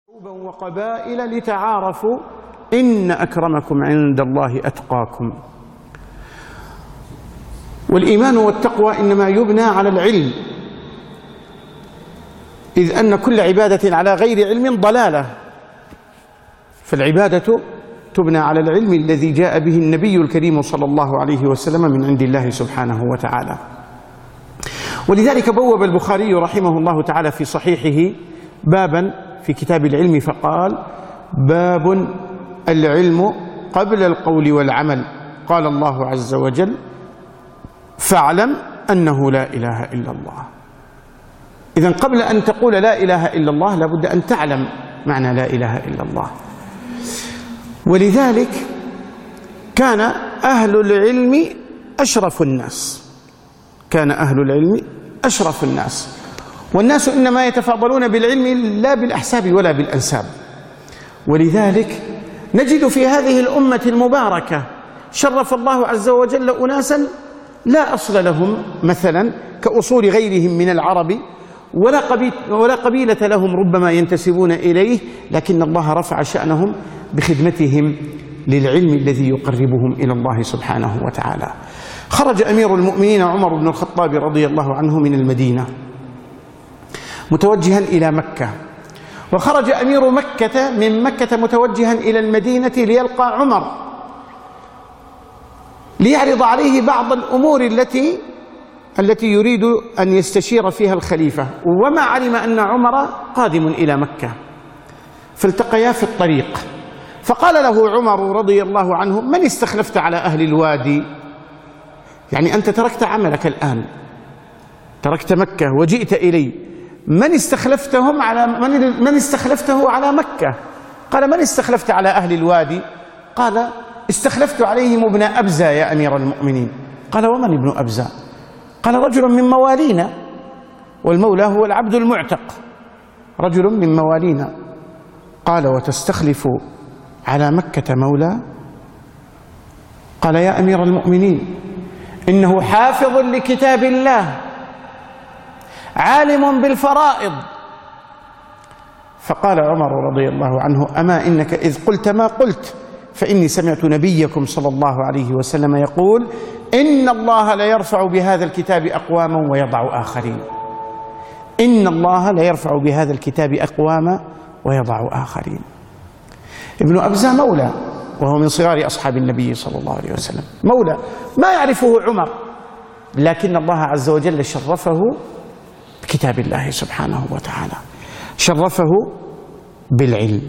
وقبائل لتعارفوا إن أكرمكم عند الله أتقاكم. والإيمان والتقوى إنما يبنى على العلم، إذ أن كل عبادة على غير علم ضلالة، فالعبادة تبنى على العلم الذي جاء به النبي الكريم صلى الله عليه وسلم من عند الله سبحانه وتعالى. ولذلك بوب البخاري رحمه الله تعالى في صحيحه بابا في كتاب العلم فقال: باب العلم قبل القول والعمل. قال الله عز وجل: فاعلم أنه لا إله إلا الله. إذن قبل أن تقول لا إله إلا الله لابد أن تعلم معنى لا إله إلا الله. ولذلك كان أهل العلم أشرف الناس، كان أهل العلم أشرف الناس، والناس إنما يتفاضلون بالعلم لا بالأحساب ولا بالأنساب. ولذلك نجد في هذه الأمة المباركة شرف الله عز وجل أناسا لا أصل لهم مثلا كأصول غيرهم من العرب، ولا قبيلة لهم ربما ينتسبون إليه، لكن الله رفع شأنهم بخدمتهم للعلم الذي يقربهم إلى الله سبحانه وتعالى. خرج أمير المؤمنين عمر بن الخطاب رضي الله عنه من المدينة متوجها إلى مكة، وخرج أمير مكة من مكة متوجها إلى المدينة ليلقى عمر ليعرض عليه بعض الأمور التي يريد أن يستشير فيها الخليفة، وما علم أن عمر قادم إلى مكة، فالتقيا في الطريق، فقال له عمر رضي الله عنه: من استخلفت على أهل الوادي؟ يعني أنت تركت عملك الآن، تركت مكة وجئت إلي، من استخلفته على مكة؟ قال: من استخلفت على أهل الوادي؟ قال: استخلفت عليهم ابن أبزة يا أمير المؤمنين. قال: ومن ابن أبزة؟ قال: رجل من موالينا، والمولى هو العبد المعتق، رجل من موالينا. قال: وتستخلف على مكة مولى؟ قال: يا أمير المؤمنين، إنه حافظ لكتاب الله عالم بالفرائض. فقال عمر رضي الله عنه: أما إنك إذ قلت ما قلت فإني سمعت نبيكم صلى الله عليه وسلم يقول: إن الله لا يرفع بهذا الكتاب أقواما ويضع آخرين. إن الله لا يرفع بهذا الكتاب أقواما ويضع آخرين. ابن أبزة مولى، وهو من صغار أصحاب النبي صلى الله عليه وسلم، مولى ما يعرفه عمر، لكن الله عز وجل شرفه بكتاب الله سبحانه وتعالى، شرفه بالعلم.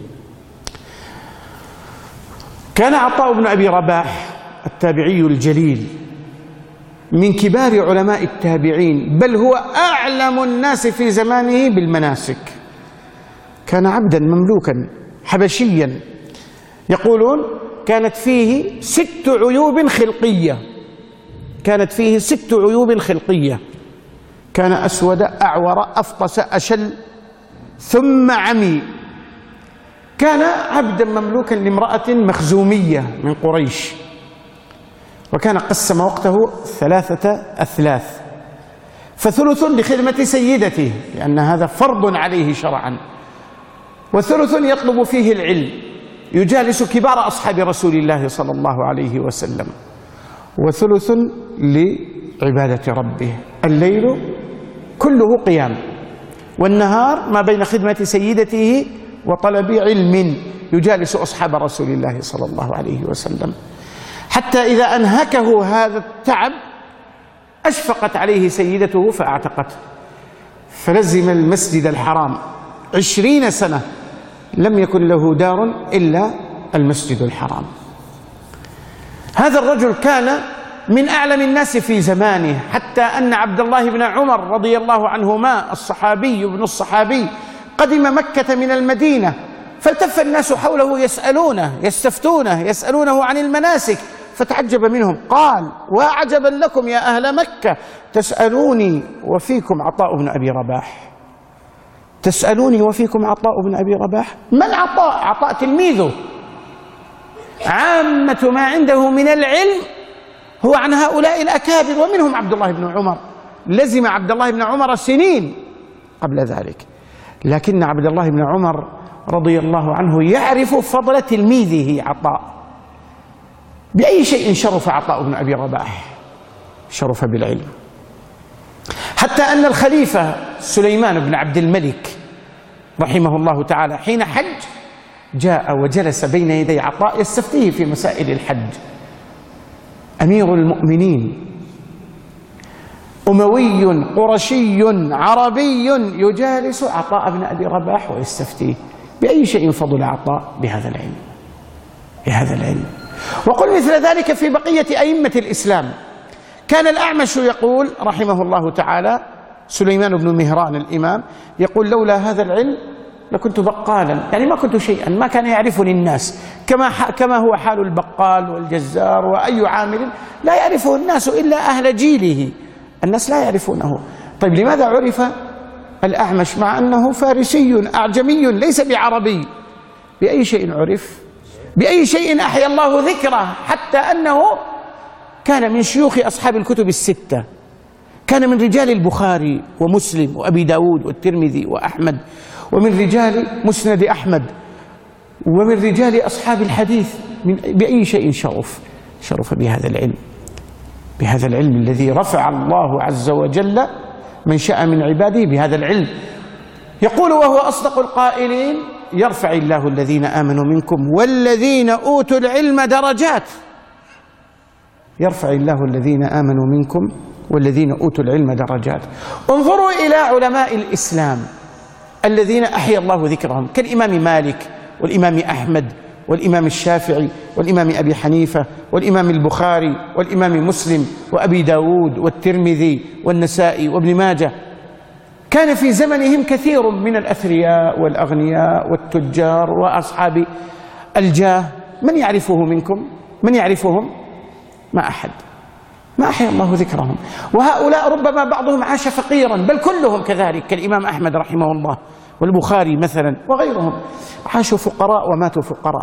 كان عطاء بن أبي رباح التابعي الجليل من كبار علماء التابعين، بل هو أعلم الناس في زمانه بالمناسك. كان عبدا مملوكا حبشيا، يقولون كانت فيه 6 عيوب خلقية، كانت فيه 6 عيوب خلقية. كان أسود أعور أفطس أشل ثم عمي. كان عبدا مملوكا لامرأة مخزومية من قريش، وكان قسم وقته 3 أثلاث، فثلث لخدمة سيدته لأن هذا فرض عليه شرعا، وثلث يطلب فيه العلم يجالس كبار أصحاب رسول الله صلى الله عليه وسلم، وثلث لعبادة ربه. الليل كله قيام، والنهار ما بين خدمة سيدته وطلب علم يجالس أصحاب رسول الله صلى الله عليه وسلم، حتى إذا أنهكه هذا التعب أشفقت عليه سيدته فأعتقته، فلزم المسجد الحرام 20 سنة لم يكن له دار إلا المسجد الحرام. هذا الرجل كان من أعلم الناس في زمانه، حتى أن عبد الله بن عمر رضي الله عنهما الصحابي ابن الصحابي قدم مكة من المدينة، فالتف الناس حوله يسألونه يستفتونه يسألونه عن المناسك، فتعجب منهم، قال: وعجبا لكم يا أهل مكة، تسألوني وفيكم عطاء بن أبي رباح، تسألوني وفيكم عطاء بن أبي رباح. من عطاء؟ عطاء تلميذه، عامة ما عنده من العلم هو عن هؤلاء الأكابر، ومنهم عبد الله بن عمر. لزم عبد الله بن عمر سنين قبل ذلك، لكن عبد الله بن عمر رضي الله عنه يعرف فضل تلميذه عطاء. بأي شيء شرف عطاء بن أبي رباح؟ شرف بالعلم، حتى أن الخليفة سليمان بن عبد الملك رحمه الله تعالى حين حج جاء وجلس بين يدي عطاء يستفتيه في مسائل الحج. أمير المؤمنين أموي قرشي عربي يجالس عطاء بن أبي رباح ويستفتيه. بأي شيء فضل عطاء؟ بهذا العلم، بهذا العلم. وقل مثل ذلك في بقية أئمة الإسلام. كان الأعمش يقول رحمه الله تعالى، سليمان بن مهران الإمام يقول: لولا هذا العلم لكنت بقالا، يعني ما كنت شيئا، ما كان يعرفني الناس كما هو حال البقال والجزار وأي عامل لا يعرفه الناس إلا أهل جيله، الناس لا يعرفونه. طيب لماذا عرف الأعمش مع أنه فارسي أعجمي ليس بعربي؟ بأي شيء عرف؟ بأي شيء أحيا الله ذكره؟ حتى أنه كان من شيوخ أصحاب الكتب الستة، كان من رجال البخاري ومسلم وأبي داود والترمذي وأحمد، ومن رجال مسند أحمد، ومن رجال أصحاب الحديث. بأي شيء شرف؟ شرف بهذا العلم، بهذا العلم الذي رفع الله عز وجل من شاء من عباده بهذا العلم. يقول وهو أصدق القائلين: يرفع الله الذين آمنوا منكم والذين أوتوا العلم درجات. يرفع الله الذين آمنوا منكم والذين أوتوا العلم درجات. انظروا إلى علماء الإسلام الذين أحيا الله ذكرهم كالإمام مالك والإمام أحمد والإمام الشافعي والإمام أبي حنيفة والإمام البخاري والإمام مسلم وأبي داود والترمذي والنسائي وابن ماجه. كان في زمنهم كثير من الأثرياء والأغنياء والتجار وأصحاب الجاه. من يعرفه منكم؟ من يعرفهم؟ ما أحد. ما أحيا الله ذكرهم. وهؤلاء ربما بعضهم عاش فقيرا، بل كلهم كذلك، كالإمام أحمد رحمه الله والبخاري مثلا وغيرهم، عاشوا فقراء وماتوا فقراء،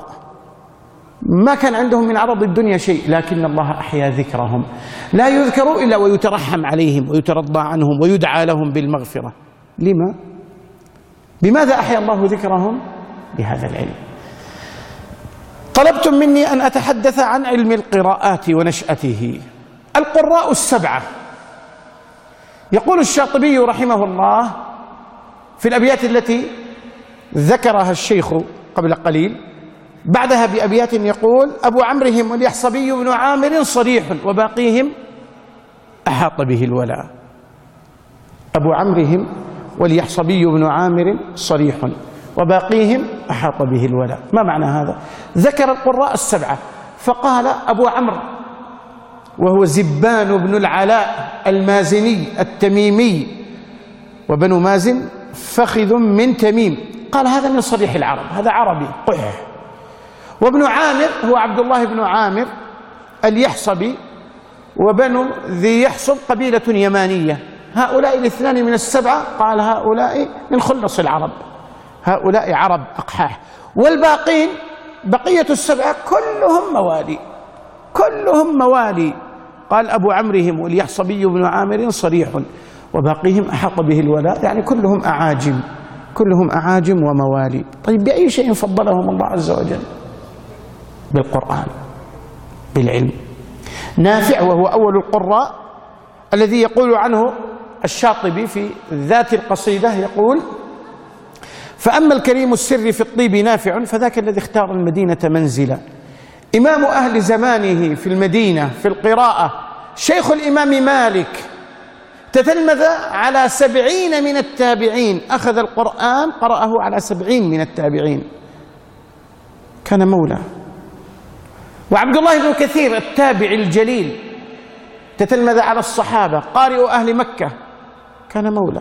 ما كان عندهم من عرض الدنيا شيء، لكن الله أحيا ذكرهم. لا يذكروا إلا ويترحم عليهم ويترضى عنهم ويدعى لهم بالمغفرة. لما؟ بماذا أحيا الله ذكرهم؟ بهذا العلم. طلبتم مني أن أتحدث عن علم القراءات ونشأته. القراء السبعة، يقول الشاطبي رحمه الله في الأبيات التي ذكرها الشيخ قبل قليل، بعدها بأبيات يقول: أبو عمرهم واليحصبي بن عامر صريح وباقيهم أحاط به الولاء. أبو عمرهم واليحصبي بن عامر صريح وباقيهم أحاط به الولاء. ما معنى هذا؟ ذكر القراء السبعة فقال: أبو عمرو وهو زبان بن العلاء المازني التميمي، وبنو مازن فخذ من تميم، قال هذا من صريح العرب، هذا عربي قح. وابن عامر هو عبد الله بن عامر اليحصبي، وبنو ذي يحصب قبيلة يمانية. هؤلاء الاثنان من السبعة قال هؤلاء من خلص العرب، هؤلاء عرب أقحاح. والباقين بقية السبعة كلهم موالي، كلهم موالي. قال أبو عمرهم واليحصبي بن عامر صريح وباقيهم أحاط به الولاء، يعني كلهم أعاجم، كلهم أعاجم وموالي. طيب بأي شيء فضلهم الله عز وجل؟ بالقرآن، بالعلم. نافع وهو أول القراء الذي يقول عنه الشاطبي في ذات القصيدة، يقول: فأما الكريم السر في الطيب نافع فذاك الذي اختار المدينة منزلا. إمام أهل زمانه في المدينة في القراءة شيخ الإمام مالك، تتلمذ على 70 من التابعين، أخذ القرآن قرأه على 70 من التابعين، كان مولى. وعبد الله بن كثير التابع الجليل تتلمذ على الصحابة، قارئ أهل مكة، كان مولى.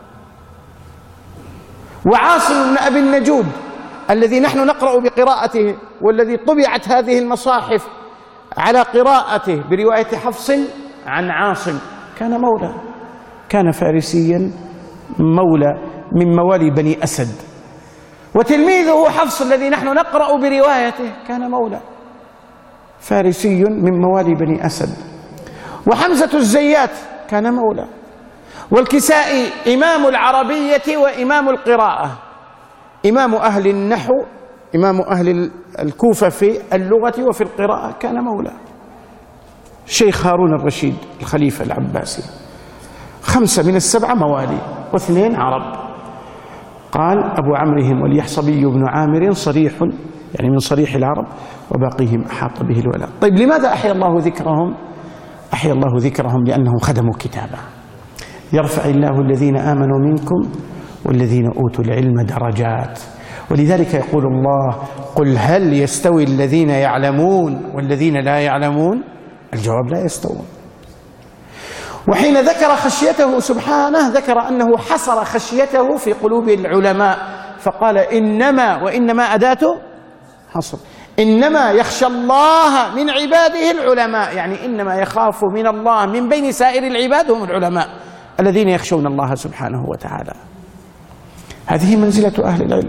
وعاصم بن أبي النجود الذي نحن نقرأ بقراءته، والذي طبعت هذه المصاحف على قراءته برواية حفص عن عاصم، كان مولى، كان فارسيا مولى من موالي بني أسد. وتلميذه حفص الذي نحن نقرأ بروايته كان مولى فارسي من موالي بني أسد. وحمزة الزيات كان مولى. والكسائي إمام العربية وإمام القراءة، إمام أهل النحو، إمام أهل الكوفة في اللغة وفي القراءة، كان مولى الشيخ هارون الرشيد الخليفة العباسي. 5 من ال7 موالي و2 عرب. قال أبو عمرهم واليحصبي بن عامر صريح، يعني من صريح العرب، وباقيهم أحاط به الولاء. طيب لماذا أحيا الله ذكرهم؟ أحيا الله ذكرهم لأنهم خدموا كتابه. يرفع الله الذين آمنوا منكم والذين أوتوا العلم درجات. ولذلك يقول الله: قل هل يستوي الذين يعلمون والذين لا يعلمون؟ الجواب: لا يستوون. وحين ذكر خشيته سبحانه ذكر أنه حصر خشيته في قلوب العلماء، فقال إنما، وإنما أداة حصر، إنما يخشى الله من عباده العلماء، يعني إنما يخاف من الله من بين سائر العباد هم العلماء الذين يخشون الله سبحانه وتعالى. هذه منزلة أهل العلم.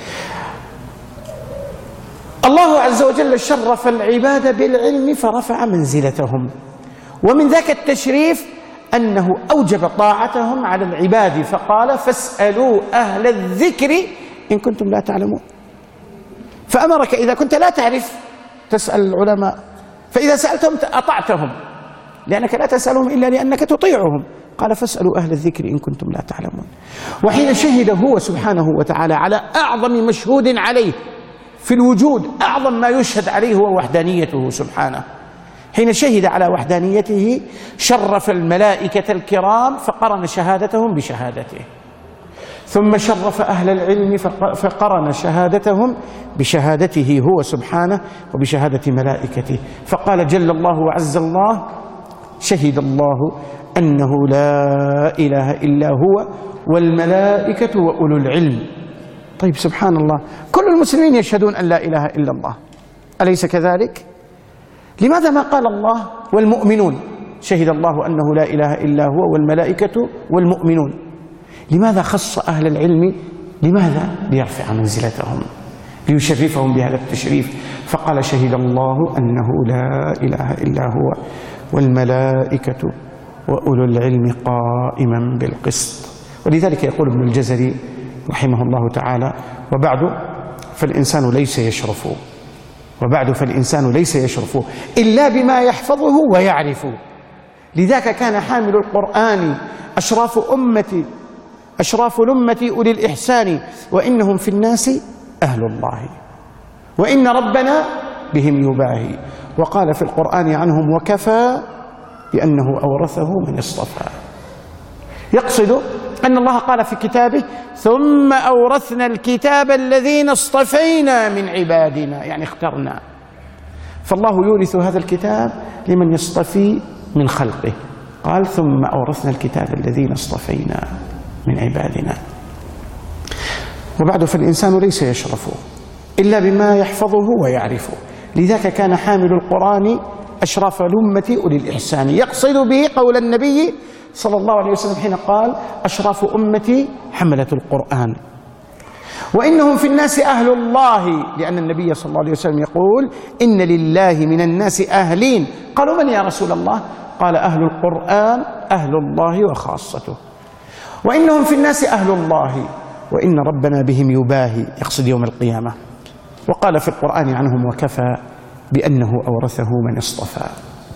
الله عز وجل شرف العباد بالعلم فرفع منزلتهم، ومن ذاك التشريف أنه أوجب طاعتهم على العباد، فقال: فاسألوا أهل الذكر إن كنتم لا تعلمون. فأمرك إذا كنت لا تعرف تسأل العلماء، فإذا سألتهم أطعتهم، لأنك لا تسألهم إلا لأنك تطيعهم. قال: فاسألوا أهل الذكر إن كنتم لا تعلمون. وحين شهد هو سبحانه وتعالى على أعظم مشهود عليه في الوجود، أعظم ما يشهد عليه هو وحدانيته سبحانه. حين شهد على وحدانيته شرف الملائكة الكرام فقرن شهادتهم بشهادته، ثم شرف أهل العلم فقرن شهادتهم بشهادته هو سبحانه وبشهادة ملائكته، فقال جل الله وعز الله: شهد الله أنه لا إله إلا هو والملائكة وأولو العلم. طيب سبحان الله، كل المسلمين يشهدون أن لا إله إلا الله، أليس كذلك؟ لماذا ما قال الله والمؤمنون؟ شهد الله أنه لا إله إلا هو والملائكة والمؤمنون. لماذا خص أهل العلم؟ لماذا؟ ليرفع منزلتهم، ليشرفهم بهذا التشريف، فقال: شهد الله أنه لا إله إلا هو والملائكة وأولو العلم قائما بالقسط. ولذلك يقول ابن الجزري رحمه الله تعالى: وبعد فالإنسان ليس يشرف إلا بما يحفظه ويعرف. لذاك كان حامل القرآن أشراف الأمة أولي الإحسان، وإنهم في الناس أهل الله، وإن ربنا بهم يباهي. وقال في القرآن عنهم: وكفى بأنه أورثه من اصطفى. يقصد أن الله قال في كتابه: ثم أورثنا الكتاب الذين اصطفينا من عبادنا، يعني اخترنا. فالله يورث هذا الكتاب لمن يصطفي من خلقه. قال: ثم أورثنا الكتاب الذين اصطفينا من عبادنا. وبعد فالإنسان ليس يشرف إلا بما يحفظه ويعرفه. لذاك كان حامل القرآن أشراف الأمة أولي الإحسان، يقصد به قول النبي صلى الله عليه وسلم حين قال: أشراف أمتي حملة القرآن. وإنهم في الناس أهل الله، لأن النبي صلى الله عليه وسلم يقول: إن لله من الناس أهلين. قالوا: من يا رسول الله؟ قال: أهل القرآن أهل الله وخاصته. وإنهم في الناس أهل الله وإن ربنا بهم يباهي، يقصد يوم القيامة. وقال في القرآن عنهم: وكفى بأنه أورثه من اصطفى.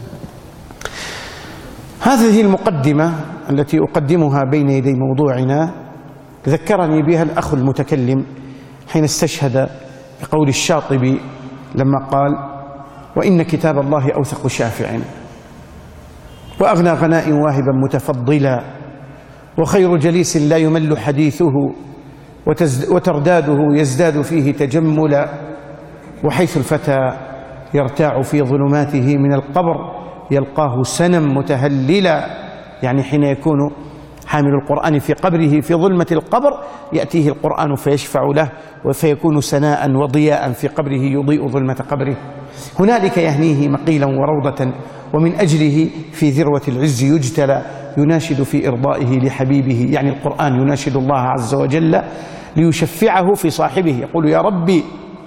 هذه المقدمة التي أقدمها بين يدي موضوعنا ذكرني بها الأخ المتكلم حين استشهد بقول الشاطبي لما قال: وإن كتاب الله أوثق شافع، وأغنى غناء واهبا متفضلا، وخير جليس لا يمل حديثه، وترداده يزداد فيه تجملا، وحيث الفتى يرتاع في ظلماته من القبر يلقاه سنا متهللا. يعني حين يكون حامل القرآن في قبره في ظلمة القبر يأتيه القرآن فيشفع له، وفيكون سناء وضياء في قبره يضيء ظلمة قبره. هنالك يهنيه مقيلا وروضة، ومن أجله في ذروة العز يجتلى، يناشد في إرضائه لحبيبه. يعني القرآن يناشد الله عز وجل ليشفعه في صاحبه، يقول: يا ربي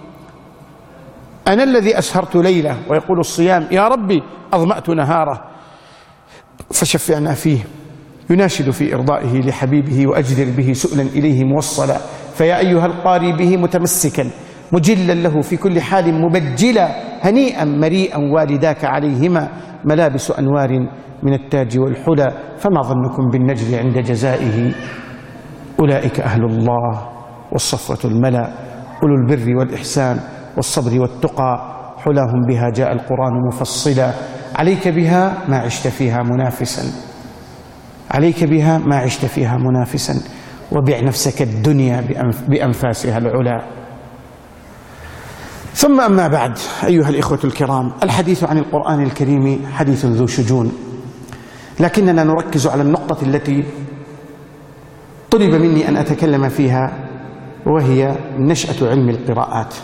أنا الذي أسهرت ليلة، ويقول الصيام: يا ربي أظمأت نهاره، فشفعنا فيه. يناشد في إرضائه لحبيبه وأجدر به سؤلا إليه موصلا، فيا أيها القاري به متمسكا مجلا له في كل حال مبجلا هنيئا مريئا والداك عليهما ملابس أنوار من التاج والحلى فما ظنكم بالنجل عند جزائه أولئك أهل الله والصفوة الملأ أولو البر والإحسان والصبر والتقى حلاهم بها جاء القرآن مفصلا عليك بها ما عشت فيها منافسا عليك بها ما عشت فيها منافسا وبع نفسك الدنيا بأنفاسها العلا. ثم أما بعد أيها الإخوة الكرام، الحديث عن القرآن الكريم حديث ذو شجون، لكننا نركز على النقطة التي طلب مني أن أتكلم فيها، وهي نشأة علم القراءات.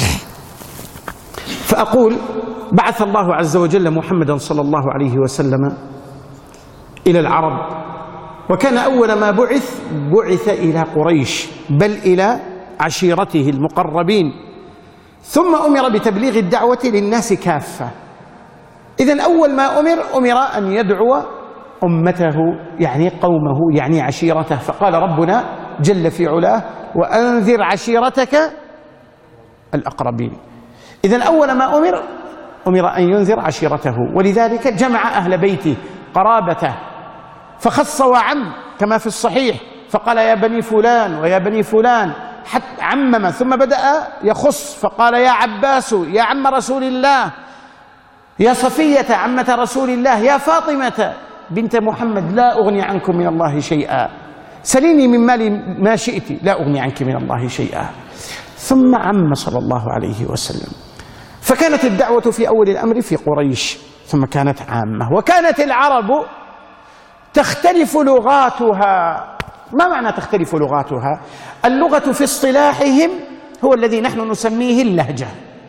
فأقول: بعث الله عز وجل محمدا صلى الله عليه وسلم إلى العرب، وكان أول ما بعث إلى قريش، بل إلى عشيرته المقربين، ثم أمر بتبليغ الدعوة للناس كافة. إذن أول ما أمر أن يدعو أمته، يعني قومه، يعني عشيرته. فقال ربنا جل في علاه: وأنذر عشيرتك الأقربين. إذن أول ما أمر أن ينذر عشيرته، ولذلك جمع أهل بيته قرابته فخص وعم كما في الصحيح، فقال: يا بني فلان ويا بني فلان، حتى عمم، ثم بدأ يخص فقال: يا عباس يا عم رسول الله، يا صفية عمة رسول الله، يا فاطمة بنت محمد، لا أغني عنكم من الله شيئا، سليني من مالي ما شئت، لا أغني عنك من الله شيئا. ثم عم صلى الله عليه وسلم. فكانت الدعوة في أول الأمر في قريش، ثم كانت عامة، وكانت العرب تختلف لغاتها. ما معنى تختلف لغاتها؟ اللغة في اصطلاحهم هو الذي نحن نسميه اللهجة.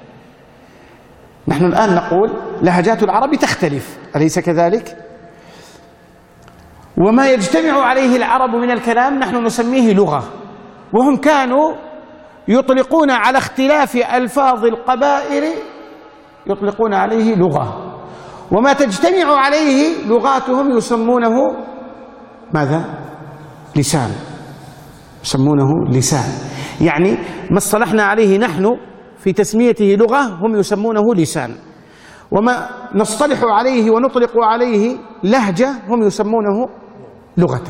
نحن الآن نقول لهجات العرب تختلف، أليس كذلك؟ وما يجتمع عليه العرب من الكلام نحن نسميه لغة، وهم كانوا يطلقون على اختلاف ألفاظ القبائل يطلقون عليه لغة، وما تجتمع عليه لغاتهم يسمونه ماذا؟ لسان. يسمونه لسان، يعني ما اصطلحنا عليه نحن في تسميته لغة هم يسمونه لسان، وما نصطلح عليه ونطلق عليه لهجة هم يسمونه لغة.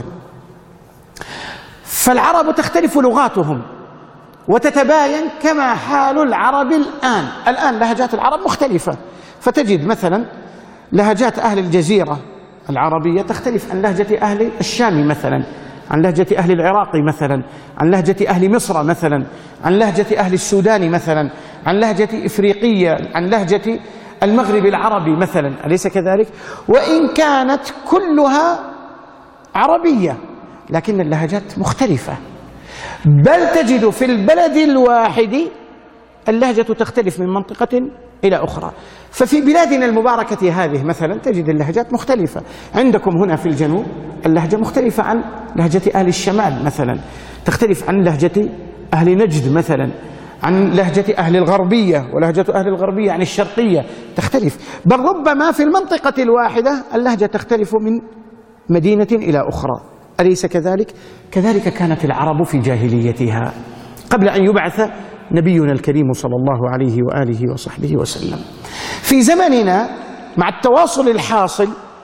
فالعرب تختلف لغاتهم وتتباين كما حال العرب الآن لهجات العرب مختلفة، فتجد مثلا لهجات أهل الجزيرة العربية تختلف عن لهجة أهل الشام مثلا، عن لهجة أهل العراق مثلا، عن لهجة أهل مصر مثلا، عن لهجة أهل السودان مثلا، عن لهجة إفريقية، عن لهجة المغرب العربي مثلا، أليس كذلك؟ وإن كانت كلها عربية لكن اللهجات مختلفة، بل تجد في البلد الواحد اللهجة تختلف من منطقة إلى أخرى. ففي بلادنا المباركة هذه مثلا تجد اللهجات مختلفة. عندكم هنا في الجنوب اللهجة مختلفة عن لهجة أهل الشمال مثلا، تختلف عن لهجة أهل نجد مثلا، عن لهجة أهل الغربية، ولهجة أهل الغربية عن الشرقية تختلف، بل ربما في المنطقة الواحدة اللهجة تختلف من مدينة إلى أخرى، أليس كذلك؟ كذلك كانت العرب في جاهليتها قبل أن يبعث نبينا الكريم صلى الله عليه وآله وصحبه وسلم. في زمننا مع التواصل الحاصل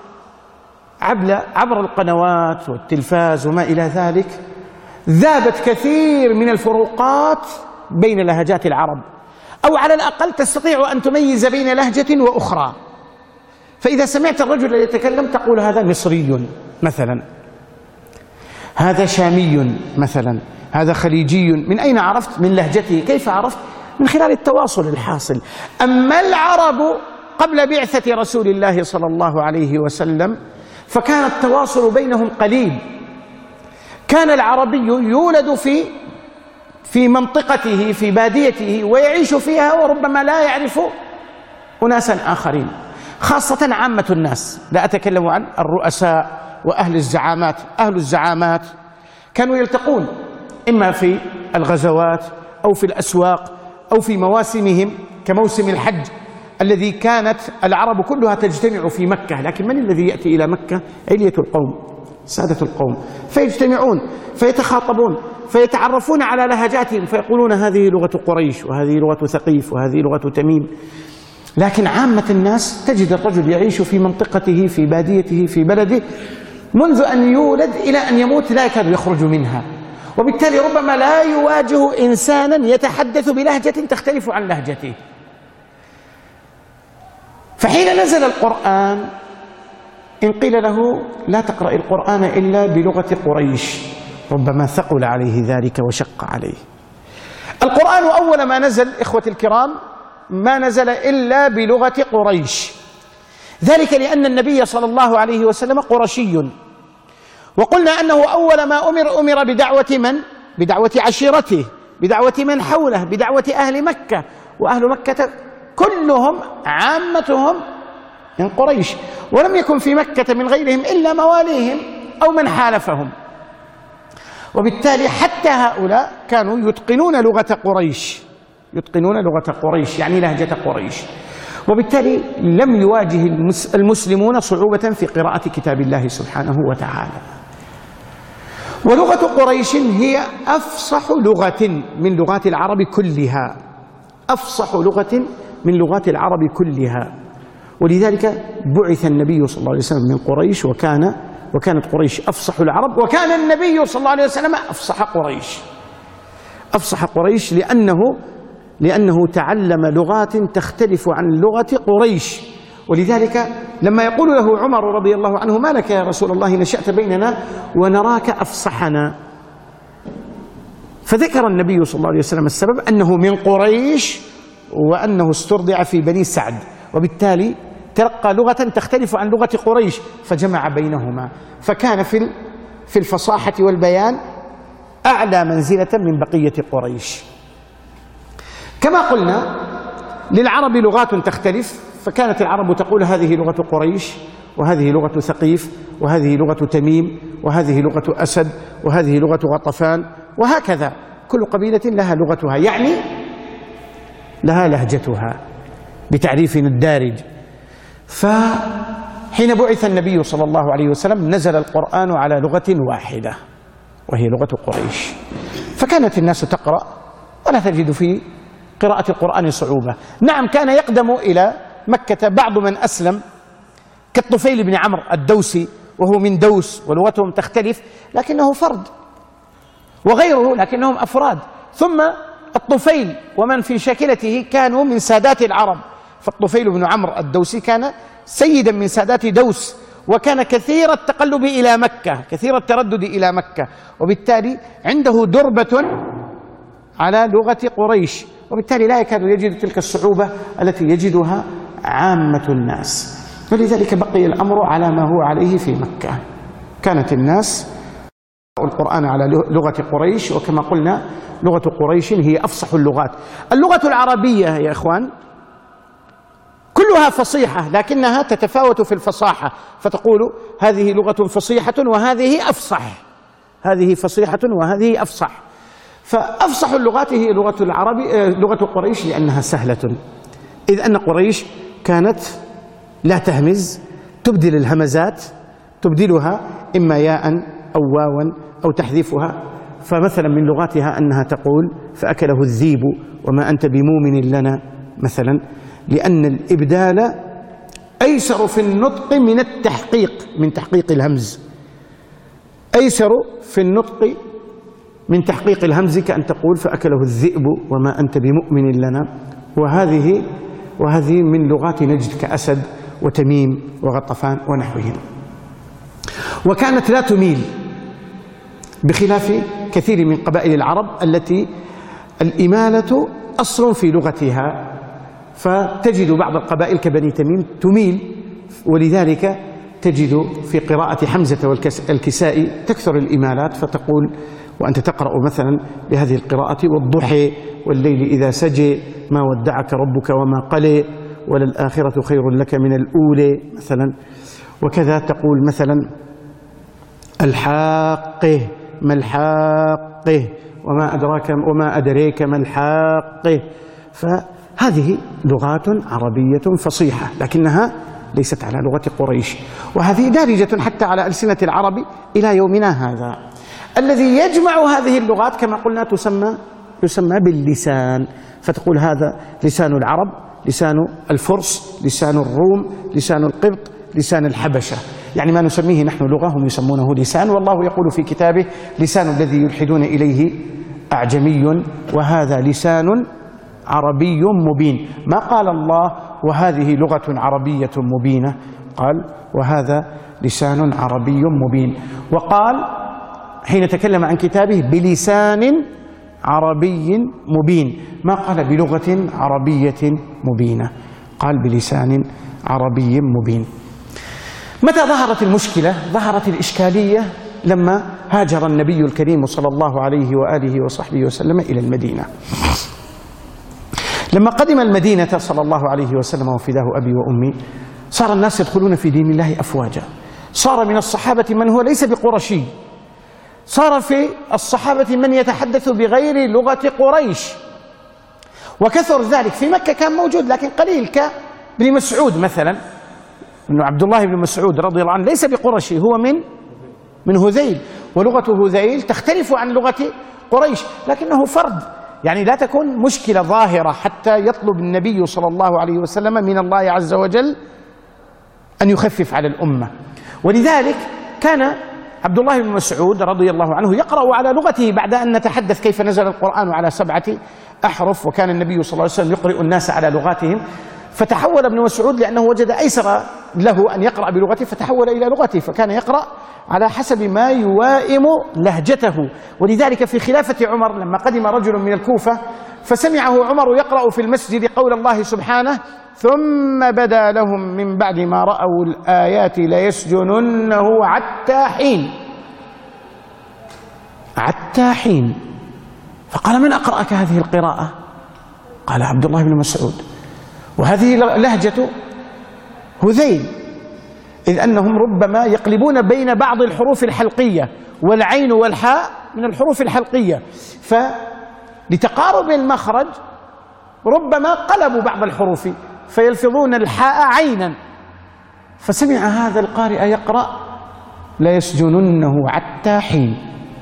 عبر القنوات والتلفاز وما إلى ذلك، ذابت كثير من الفروقات بين لهجات العرب، أو على الأقل تستطيع أن تميز بين لهجة وأخرى. فإذا سمعت الرجل يتكلم تقول هذا مصري مثلا، هذا شامي مثلا، هذا خليجي. من أين عرفت؟ من لهجته. كيف عرفت؟ من خلال التواصل الحاصل. أما العرب قبل بعثة رسول الله صلى الله عليه وسلم فكان التواصل بينهم قليل. كان العربي يولد في منطقته في باديته ويعيش فيها، وربما لا يعرف أناسا آخرين، خاصة عامة الناس. لا أتكلم عن الرؤساء وأهل الزعامات. أهل الزعامات كانوا يلتقون إما في الغزوات أو في الأسواق أو في مواسمهم كموسم الحج الذي كانت العرب كلها تجتمع في مكة. لكن من الذي يأتي إلى مكة؟ علية القوم، سادة القوم، فيجتمعون فيتخاطبون فيتعرفون على لهجاتهم فيقولون هذه لغة قريش وهذه لغة ثقيف وهذه لغة تميم. لكن عامة الناس تجد الرجل يعيش في منطقته في باديته في بلده منذ أن يولد إلى أن يموت لا يكاد يخرج منها، وبالتالي ربما لا يواجه إنسانا يتحدث بلهجة تختلف عن لهجته. فحين نزل القرآن إن قيل له لا تقرأ القرآن إلا بلغة قريش ربما ثقل عليه ذلك وشق عليه. القرآن أول ما نزل إخوتي الكرام ما نزل إلا بلغة قريش، ذلك لأن النبي صلى الله عليه وسلم قرشي، وقلنا أنه أول ما أمر بدعوة من؟ بدعوة عشيرته، بدعوة من حوله، بدعوة أهل مكة، وأهل مكة كلهم عامتهم من قريش، ولم يكن في مكة من غيرهم إلا مواليهم أو من حالفهم، وبالتالي حتى هؤلاء كانوا يتقنون لغة قريش، يتقنون لغة قريش يعني لهجة قريش، وبالتالي لم يواجه المسلمون صعوبة في قراءة كتاب الله سبحانه وتعالى. ولغة قريش هي أفصح لغة من لغات العرب كلها، أفصح لغة من لغات العرب كلها، ولذلك بعث النبي صلى الله عليه وسلم من قريش، وكانت قريش أفصح العرب، وكان النبي صلى الله عليه وسلم أفصح قريش، أفصح قريش لأنه تعلم لغات تختلف عن لغة قريش. ولذلك لما يقول له عمر رضي الله عنه ما لك يا رسول الله نشأت بيننا ونراك أفصحنا، فذكر النبي صلى الله عليه وسلم السبب أنه من قريش وأنه استرضع في بني سعد، وبالتالي تلقى لغة تختلف عن لغة قريش فجمع بينهما، فكان في الفصاحة والبيان أعلى منزلة من بقية قريش. كما قلنا للعرب لغات تختلف، فكانت العرب تقول هذه لغة قريش وهذه لغة ثقيف وهذه لغة تميم وهذه لغة أسد وهذه لغة غطفان، وهكذا كل قبيلة لها لغتها، يعني لها لهجتها بتعريف الدارج. فحين بعث النبي صلى الله عليه وسلم نزل القرآن على لغة واحدة وهي لغة قريش، فكانت الناس تقرأ ولا تجد في قراءة القرآن صعوبة. نعم كان يقدم إلى مكة بعض من أسلم كالطفيل بن عمرو الدوسي وهو من دوس ولغتهم تختلف لكنه فرد، وغيره لكنهم أفراد، ثم الطفيل ومن في شاكلته كانوا من سادات العرب، فالطفيل بن عمرو الدوسي كان سيدا من سادات دوس، وكان كثير التقلب إلى مكة، كثير التردد إلى مكة، وبالتالي عنده دربة على لغة قريش، وبالتالي لا يكاد يجد تلك الصعوبة التي يجدها عامة الناس. ولذلك بقي الأمر على ما هو عليه في مكة، كانت الناس القرآن على لغة قريش، وكما قلنا لغة قريش هي أفصح اللغات. اللغة العربية يا إخوان كلها فصيحة لكنها تتفاوت في الفصاحة، فتقول هذه لغة فصيحة وهذه أفصح، هذه فصيحة وهذه أفصح. فأفصح اللغات هي لغة العرب، لغة قريش لأنها سهلة، إذ أن قريش كانت لا تهمز، تبدل الهمزات، تبدلها إما ياء أو واوا أو تحذفها. فمثلا من لغاتها أنها تقول فأكله الذيب وما أنت بمؤمن لنا مثلا، لأن الإبدال أيسر في النطق من التحقيق، من تحقيق الهمز، أيسر في النطق من تحقيق الهمز، كأن تقول فأكله الذئب وما أنت بمؤمن لنا. وهذه من لغات نجد كأسد وتميم وغطفان ونحوهم. وكانت لا تميل بخلاف كثير من قبائل العرب التي الإمالة أصل في لغتها، فتجد بعض القبائل كبني تميم تميل، ولذلك تجد في قراءة حمزة والكسائي تكثر الإمالات، فتقول وأنت تقرأ مثلا بهذه القراءة والضحى والليل إذا سجى ما ودعك ربك وما قلى وللآخرة خير لك من الأولى مثلا. وكذا تقول مثلا الحاقة ما الحاقة وما أدريك ما الحاقة. فهذه لغات عربية فصيحة لكنها ليست على لغة قريش، وهذه دارجة حتى على ألسنة العرب إلى يومنا هذا. الذي يجمع هذه اللغات كما قلنا تسمى باللسان. فتقول هذا لسان العرب، لسان الفرس، لسان الروم، لسان القبط، لسان الحبشة. يعني ما نسميه نحن لغة هم يسمونه لسان، والله يقول في كتابه لسان الذي يلحدون إليه أعجمي وهذا لسان عربي مبين. ما قال الله وهذه لغة عربية مبينة، قال وهذا لسان عربي مبين. وقال حين تكلم عن كتابه بلسان عربي مبين، ما قال بلغة عربية مبينة، قال بلسان عربي مبين. متى ظهرت المشكلة؟ ظهرت الإشكالية لما هاجر النبي الكريم صلى الله عليه وآله وصحبه وسلم إلى المدينة. لما قدم المدينة صلى الله عليه وسلم وفداه أبي وأمي، صار الناس يدخلون في دين الله أفواجا. صار من الصحابة من هو ليس بقرشي، صار في الصحابة من يتحدث بغير لغة قريش، وكثر ذلك. في مكة كان موجود لكن قليل، كابن مسعود مثلا، إنه عبد الله بن مسعود رضي الله عنه ليس بقرشي، هو من هذيل، ولغة هذيل تختلف عن لغة قريش، لكنه فرد. يعني لا تكون مشكلة ظاهرة حتى يطلب النبي صلى الله عليه وسلم من الله عز وجل أن يخفف على الأمة. ولذلك كان عبد الله بن مسعود رضي الله عنه يقرأ على لغته بعد أن نتحدث كيف نزل القرآن على 7 أحرف، وكان النبي صلى الله عليه وسلم يقرئ الناس على لغاتهم. فتحول ابن مسعود لأنه وجد أيسر له أن يقرأ بلغته، فتحول إلى لغته، فكان يقرأ على حسب ما يوائم لهجته. ولذلك في خلافة عمر لما قدم رجل من الكوفة فسمعه عمر يقرأ في المسجد قول الله سبحانه: ثم بدا لهم من بعد ما رأوا الآيات ليسجننه حتى حين. حتى حين. فقال: من أقرأك هذه القراءة؟ قال: عبد الله بن مسعود. وهذه لهجة هذيل، إذ أنهم ربما يقلبون بين بعض الحروف الحلقية، والعين والحاء من الحروف الحلقية، فلتقارب المخرج ربما قلبوا بعض الحروف فيلفظون الحاء عينا. فسمع هذا القارئ يقرأ: لا يسجننه حتى حين.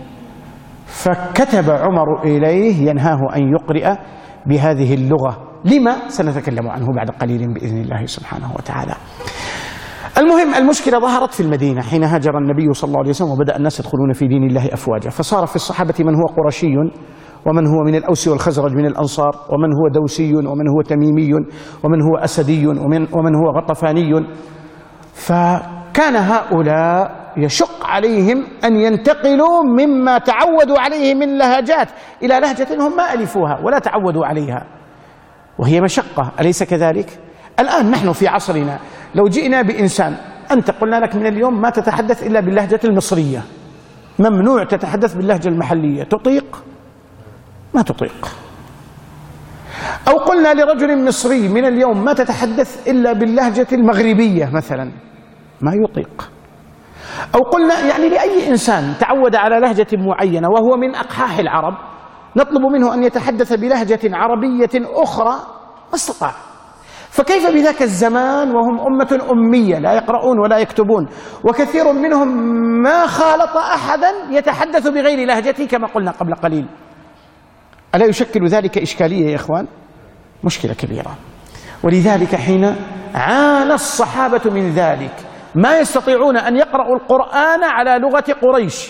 فكتب عمر إليه ينهاه أن يقرأ بهذه اللغة. لما؟ سنتكلم عنه بعد قليل بإذن الله سبحانه وتعالى. المهم، المشكلة ظهرت في المدينة حين هاجر النبي صلى الله عليه وسلم وبدأ الناس يدخلون في دين الله أفواجا، فصار في الصحابة من هو قرشي، ومن هو من الأوس والخزرج من الأنصار، ومن هو دوسي، ومن هو تميمي، ومن هو أسدي، ومن هو غطفاني. فكان هؤلاء يشق عليهم أن ينتقلوا مما تعودوا عليه من لهجات إلى لهجة هم ما ألفوها ولا تعودوا عليها، وهي مشقة، أليس كذلك؟ الآن نحن في عصرنا لو جئنا بإنسان أنت قلنا لك من اليوم ما تتحدث إلا باللهجة المصرية، ممنوع تتحدث باللهجة المحلية، تطيق؟ ما تطيق. أو قلنا لرجل مصري من اليوم ما تتحدث إلا باللهجة المغربية مثلا، ما يطيق. أو قلنا يعني لأي إنسان تعود على لهجة معينة وهو من أقحاح العرب نطلب منه أن يتحدث بلهجة عربية أخرى، ما استطاع. فكيف بذاك الزمان وهم أمة أمية لا يقرؤون ولا يكتبون، وكثير منهم ما خالط أحدا يتحدث بغير لهجته كما قلنا قبل قليل. ألا يشكل ذلك إشكالية يا إخوان؟ مشكلة كبيرة. ولذلك حين عانى الصحابة من ذلك ما يستطيعون أن يقرأوا القرآن على لغة قريش،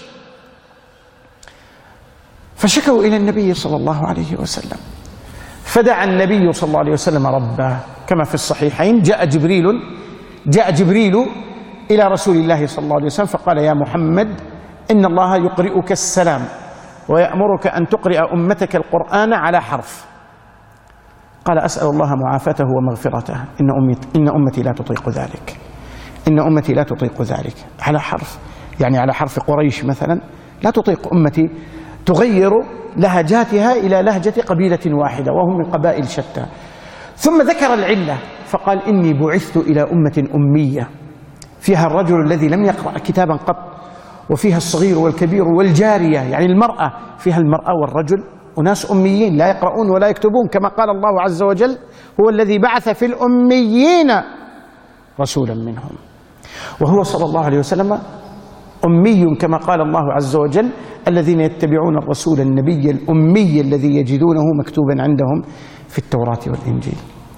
فشكوا إلى النبي صلى الله عليه وسلم، فدعا النبي صلى الله عليه وسلم ربه كما في الصحيحين. جاء جبريل إلى رسول الله صلى الله عليه وسلم فقال: يا محمد إن الله يقرئك السلام ويأمرك أن تقرئ أمتك القرآن على حرف. قال: أسأل الله معافاته ومغفرته، إن أمتي لا تطيق ذلك، إن أمتي لا تطيق ذلك. على حرف يعني على حرف قريش مثلا لا تطيق أمتي تغير لهجاتها إلى لهجة قبيلة واحدة وهم من قبائل شتى. ثم ذكر العلة فقال: إني بعثت إلى أمة أمية فيها الرجل الذي لم يقرأ كتابا قط، وفيها الصغير والكبير والجارية، يعني المرأة، فيها المرأة والرجل، أناس أميين لا يقرؤون ولا يكتبون، كما قال الله عز وجل: هو الذي بعث في الأميين رسولا منهم. وهو صلى الله عليه وسلم أمي كما قال الله عز وجل: الذين يتبعون الرسول النبي الأمي الذي يجدونه مكتوبا عندهم في التوراة والإنجيل.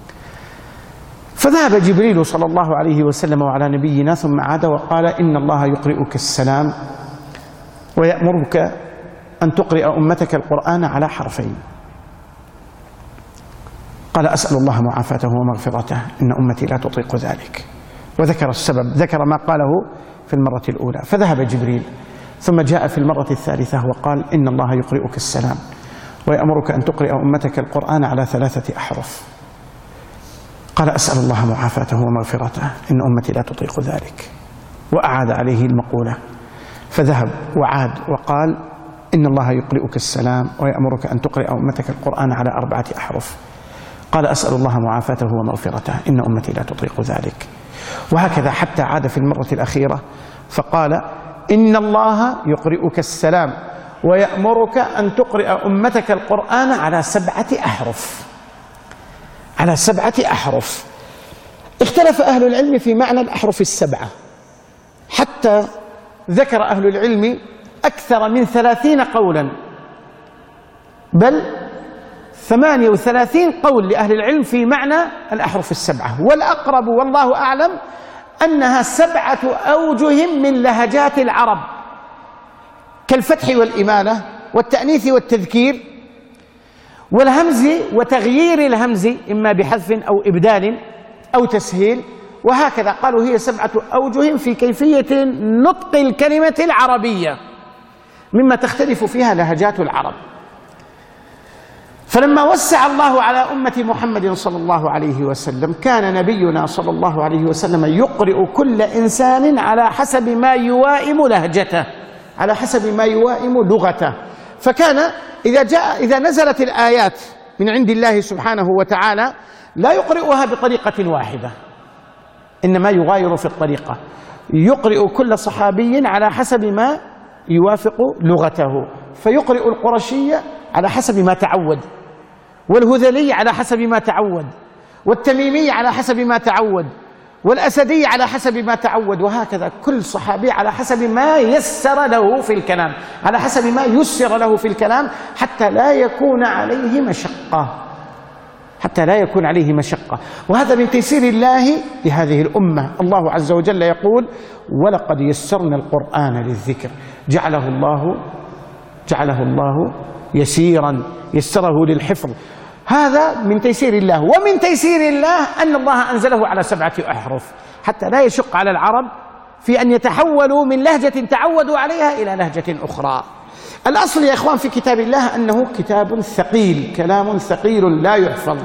فذهب جبريل صلى الله عليه وسلم وعلى نبينا ثم عاد وقال: إن الله يقرئك السلام ويأمرك أن تقرئ أمتك القرآن على حرفين. قال: أسأل الله معافاته ومغفرته، إن أمتي لا تطيق ذلك. وذكر السبب، ذكر ما قاله في المرة الأولى. فذهب جبريل ثم جاء في المرة الثالثة وقال: إن الله يقرئك السلام ويأمرك أن تقرئ أمتك القرآن على 3 أحرف. قال: أسأل الله معافاته ومغفرته، إن أمتي لا تطيق ذلك. وأعاد عليه المقولة، فذهب وعاد وقال: إن الله يقرئك السلام ويأمرك أن تقرئ أمتك القرآن على 4 أحرف. قال: أسأل الله معافاته ومغفرته، إن أمتي لا تطيق ذلك. وهكذا حتى عاد في المرة الأخيرة فقال: إن الله يقرئك السلام ويأمرك أن تقرئ أمتك القرآن على 7 أحرف. على 7 أحرف. اختلف أهل العلم في معنى الأحرف ال7، حتى ذكر أهل العلم أكثر من 30 قولا، بل 38 قول لأهل العلم في معنى الأحرف ال7. والأقرب والله أعلم أنها 7 أوجه من لهجات العرب، كالفتح والإمالة والتأنيث والتذكير والهمز وتغيير الهمز إما بحذف أو إبدال أو تسهيل، وهكذا قالوا هي 7 أوجه في كيفية نطق الكلمة العربية مما تختلف فيها لهجات العرب. فلما وسع الله على أمة محمد صلى الله عليه وسلم، كان نبينا صلى الله عليه وسلم يقرئ كل إنسان على حسب ما يوائم لهجته، على حسب ما يوائم لغته. فكان إذا نزلت الآيات من عند الله سبحانه وتعالى لا يقرئها بطريقة واحدة، إنما يغاير في الطريقة، يقرئ كل صحابي على حسب ما يوافق لغته، فيقرئ القرشية على حسب ما تعود، والهذلي على حسب ما تعود، والتميمي على حسب ما تعود، والأسدي على حسب ما تعود، وهكذا كل صحابي على حسب ما يسر له في الكلام، على حسب ما يسر له في الكلام، حتى لا يكون عليه مشقة، حتى لا يكون عليه مشقة. وهذا من تيسير الله لهذه الأمة. الله عز وجل يقول: ولقد يسرنا القرآن للذكر، جعله الله يسيرا، يسره للحفظ. هذا من تيسير الله. ومن تيسير الله أن الله أنزله على 7 أحرف حتى لا يشق على العرب في أن يتحولوا من لهجة تعودوا عليها إلى لهجة أخرى. الأصل يا إخوان في كتاب الله أنه كتاب ثقيل، كلام ثقيل لا يحفظ.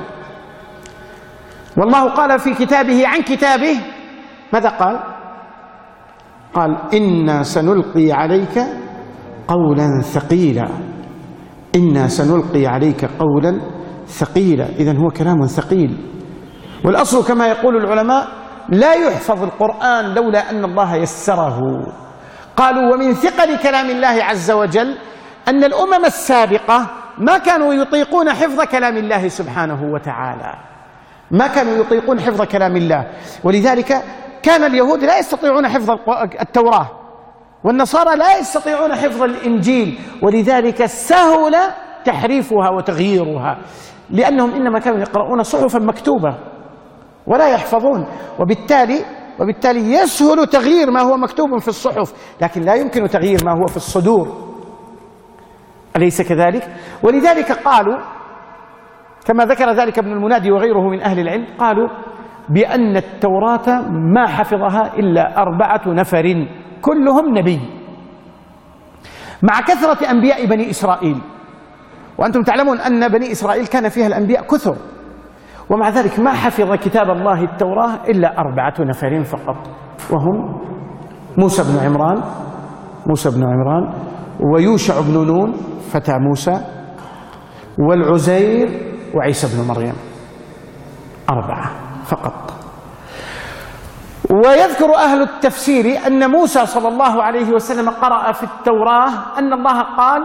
والله قال في كتابه عن كتابه ماذا قال؟ قال: إنا سنلقي عليك قولا ثقيلا، إنا سنلقي عليك قولا ثقيلا. إذن هو كلام ثقيل. والأصل كما يقول العلماء لا يحفظ القرآن لولا أن الله يسره. قالوا: ومن ثقل كلام الله عز وجل أن الأمم السابقة ما كانوا يطيقون حفظ كلام الله سبحانه وتعالى، ما كانوا يطيقون حفظ كلام الله. ولذلك كان اليهود لا يستطيعون حفظ التوراة، والنصارى لا يستطيعون حفظ الإنجيل، ولذلك سهل تحريفها وتغييرها، لأنهم إنما كانوا يقرؤون صحفا مكتوبة ولا يحفظون، وبالتالي يسهل تغيير ما هو مكتوب في الصحف، لكن لا يمكن تغيير ما هو في الصدور. أليس كذلك؟ ولذلك قالوا كما ذكر ذلك ابن المنادي وغيره من أهل العلم، قالوا بأن التوراة ما حفظها إلا 4 نفر كلهم نبي، مع كثرة أنبياء بني إسرائيل. وأنتم تعلمون أن بني إسرائيل كان فيها الأنبياء كثر، ومع ذلك ما حفظ كتاب الله التوراة إلا 4 نفر فقط، وهم موسى بن عمران ويوشع بن نون فتى موسى والعزير وعيسى بن مريم، 4 فقط. ويذكر أهل التفسير أن موسى صلى الله عليه وسلم قرأ في التوراة أن الله قال: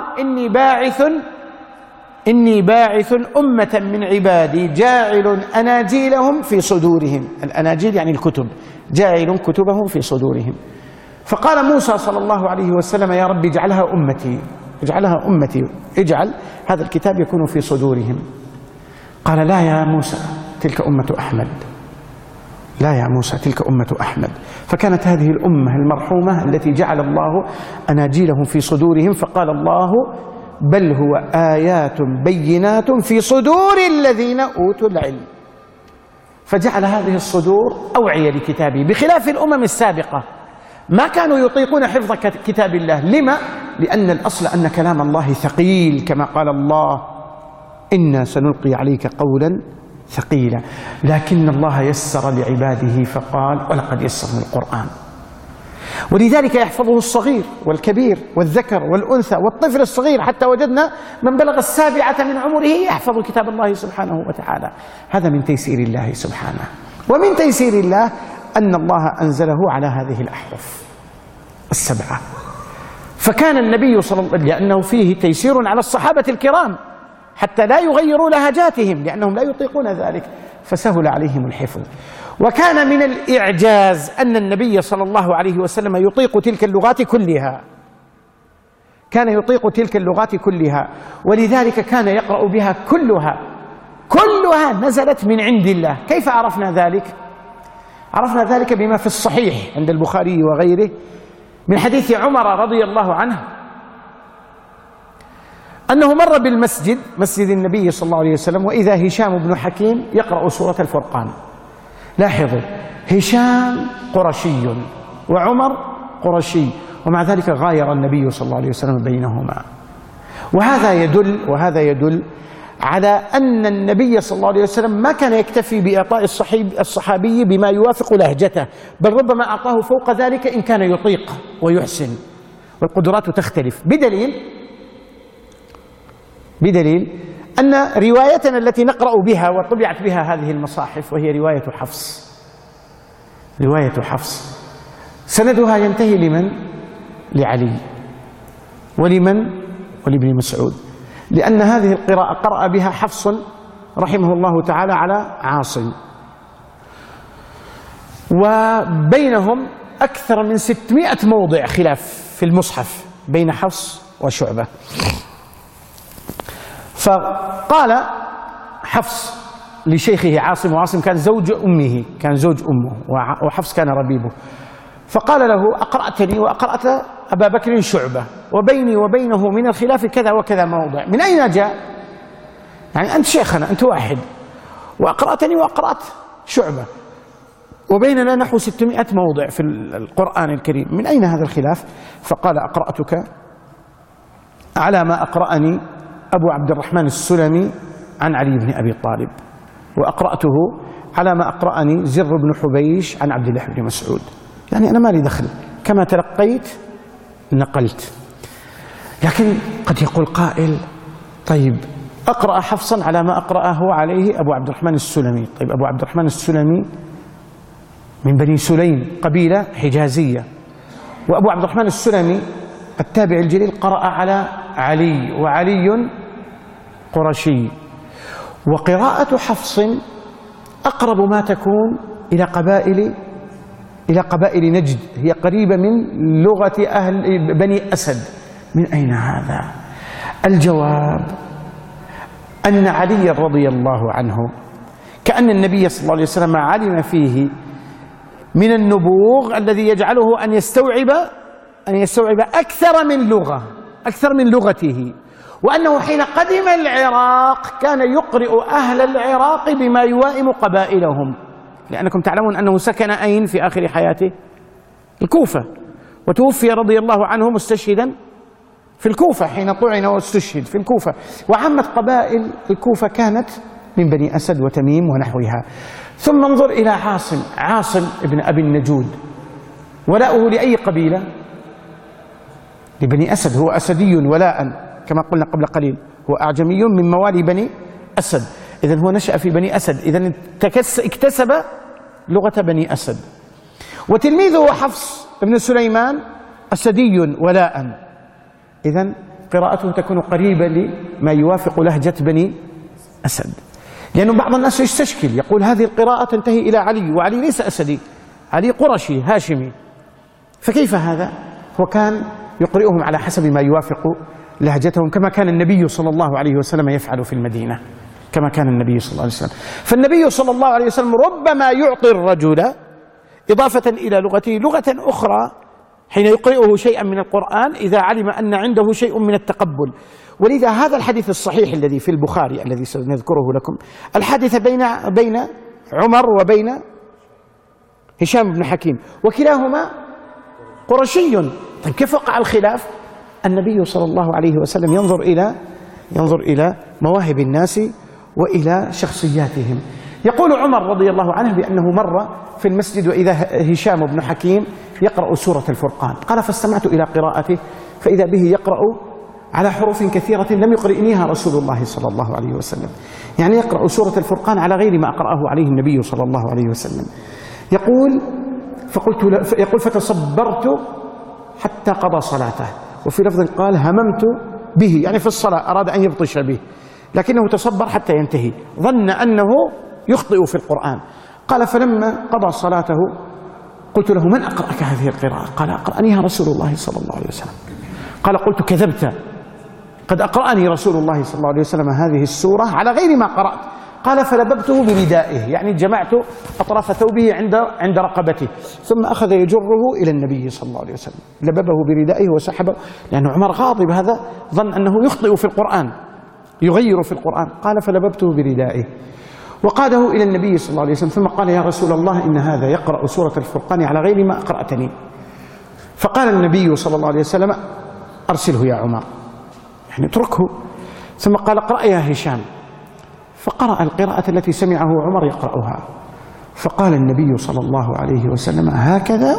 إني باعث أمة من عبادي جاعل أناجيلهم في صدورهم. الأناجيل يعني الكتب، جاعل كتبهم في صدورهم. فقال موسى صلى الله عليه وسلم: يا رب اجعلها أمتي، اجعلها أمتي، اجعل هذا الكتاب يكون في صدورهم. قال: لا يا موسى، تلك أمة أحمد، لا يا موسى، تلك أمة أحمد. فكانت هذه الأمة المرحومة التي جعل الله أناجيلهم في صدورهم، فقال الله: بل هو آيات بينات في صدور الذين أوتوا العلم. فجعل هذه الصدور أوعية لكتابه، بخلاف الأمم السابقة ما كانوا يطيقون حفظ كتاب الله. لما؟ لأن الأصل أن كلام الله ثقيل، كما قال الله: إنا سنلقي عليك قولا ثقيلا. لكن الله يسر لعباده فقال: ولقد يسرنا القرآن. ولذلك يحفظه الصغير والكبير والذكر والأنثى والطفل الصغير، حتى وجدنا من بلغ 7 من عمره يحفظ كتاب الله سبحانه وتعالى. هذا من تيسير الله سبحانه. ومن تيسير الله أن الله أنزله على هذه الأحرف 7. فكان النبي صلى الله عليه وسلم، لأنه فيه تيسير على الصحابة الكرام حتى لا يغيروا لهجاتهم لأنهم لا يطيقون ذلك، فسهل عليهم الحفظ. وكان من الإعجاز أن النبي صلى الله عليه وسلم يطيق تلك اللغات كلها، كان يطيق تلك اللغات كلها، ولذلك كان يقرأ بها كلها نزلت من عند الله. كيف عرفنا ذلك؟ عرفنا ذلك بما في الصحيح عند البخاري وغيره من حديث عمر رضي الله عنه أنه مر بالمسجد، مسجد النبي صلى الله عليه وسلم، وإذا هشام بن حكيم يقرأ سورة الفرقان. لاحظوا، هشام قرشي وعمر قرشي، ومع ذلك غاير النبي صلى الله عليه وسلم بينهما. وهذا يدل على أن النبي صلى الله عليه وسلم ما كان يكتفي بإعطاء الصحابي بما يوافق لهجته، بل ربما أعطاه فوق ذلك إن كان يطيق ويحسن، والقدرات تختلف. بدليل أن روايتنا التي نقرأ بها وطبعت بها هذه المصاحف وهي رواية حفص، سندها ينتهي لمن؟ لعلي. ولابن مسعود، لأن هذه القراءة قرأ بها حفص رحمه الله تعالى على عاصم، وبينهم أكثر من 600 موضع خلاف في المصحف بين حفص وشعبة. فقال حفص لشيخه عاصم، وعاصم كان زوج أمه، وحفص كان ربيبه، فقال له: أقرأتني وأقرأت أبا بكر شعبة، وبيني وبينه من الخلاف كذا وكذا موضع، من أين جاء؟ يعني أنت شيخنا، أنت واحد، وأقرأتني وأقرأت شعبة، وبيننا نحو 600 موضع في القرآن الكريم، من أين هذا الخلاف؟ فقال: أقرأتك على ما أقرأني أبو عبد الرحمن السلمي عن علي بن أبي طالب، وأقرأته على ما أقرأني زر بن حبيش عن عبد الله بن مسعود. يعني أنا ما لي دخل، كما تلقيت نقلت. لكن قد يقول قائل: طيب أقرأ حفصا على ما أقرأه عليه أبو عبد الرحمن السلمي. طيب أبو عبد الرحمن السلمي من بني سليم، قبيلة حجازية، وأبو عبد الرحمن السلمي التابع الجليل قرأ على علي، وعلي قرشي. وقراءة حفص أقرب ما تكون إلى قبائل نجد، هي قريبة من لغة أهل بني أسد. من أين هذا؟ الجواب أن علي رضي الله عنه كأن النبي صلى الله عليه وسلم علم فيه من النبوغ الذي يجعله أن يستوعب أكثر من لغته، وأنه حين قدم العراق كان يقرئ أهل العراق بما يوائم قبائلهم، لأنكم تعلمون أنه سكن أين في آخر حياته؟ الكوفة، وتوفي رضي الله عنه مستشهدا في الكوفة حين طعن واستشهد في الكوفة. وعامة قبائل الكوفة كانت من بني أسد وتميم ونحوها. ثم انظر إلى عاصم ابن أبي النجود، ولاؤه لأي قبيلة؟ لبني أسد، هو أسدي ولاء كما قلنا قبل قليل، هو أعجمي من موالي بني أسد، إذن هو نشأ في بني أسد، إذن اكتسب لغة بني أسد. وتلميذه حفص بن سليمان أسدي ولاء، إذن قراءته تكون قريبة لما يوافق لهجة بني أسد. لأنه بعض الناس يستشكل، يقول هذه القراءة تنتهي إلى علي، وعلي ليس أسدي، علي قرشي هاشمي فكيف هذا؟ وكان يقرئهم على حسب ما يوافق لهجتهم، كما كان النبي صلى الله عليه وسلم يفعل في المدينة، كما كان النبي صلى الله عليه وسلم. فالنبي صلى الله عليه وسلم ربما يعطي الرجل إضافة إلى لغته لغة أخرى حين يقرئه شيئا من القرآن إذا علم أن عنده شيء من التقبل. ولذا هذا الحديث الصحيح الذي في البخاري الذي سنذكره لكم، الحادثة بين عمر وبين هشام بن حكيم، وكلاهما قرشي. طيب كيف وقع الخلاف؟ النبي صلى الله عليه وسلم ينظر إلى مواهب الناس وإلى شخصياتهم. يقول عمر رضي الله عنه بأنه مر في المسجد وإذا هشام بن حكيم يقرأ سورة الفرقان، قال فاستمعت إلى قراءته فإذا به يقرأ على حروف كثيرة لم يقرئنيها رسول الله صلى الله عليه وسلم، يعني يقرأ سورة الفرقان على غير ما أقرأه عليه النبي صلى الله عليه وسلم. يقول فتصبرت حتى قضى صلاته، وفي لفظ قال هممت به، يعني في الصلاة أراد أن يبطش به، لكنه تصبر حتى ينتهي، ظن أنه يخطئ في القرآن. قال فلما قضى صلاته قلت له من أقرأك هذه القراءة؟ قال أقرأنيها رسول الله صلى الله عليه وسلم. قال قلت كذبت، قد أقرأني رسول الله صلى الله عليه وسلم هذه السورة على غير ما قرأت. قال فلببته بردائه، يعني جمعت أطراف ثوبه عند رقبته، ثم أخذ يجره إلى النبي صلى الله عليه وسلم، لببه بردائه وسحبه، لأن عمر غاضب هذا ظن أنه يخطئ في القرآن، يغير في القرآن. قال فلببته بردائه وقاده إلى النبي صلى الله عليه وسلم، ثم قال يا رسول الله إن هذا يقرأ سورة الفرقان على غير ما أقرأتني. فقال النبي صلى الله عليه وسلم أرسله يا عمر، يعني اتركه. ثم قال اقرأ يا هشام، فقرأ القراءة التي سمعه عمر يقرأها. فقال النبي صلى الله عليه وسلم هكذا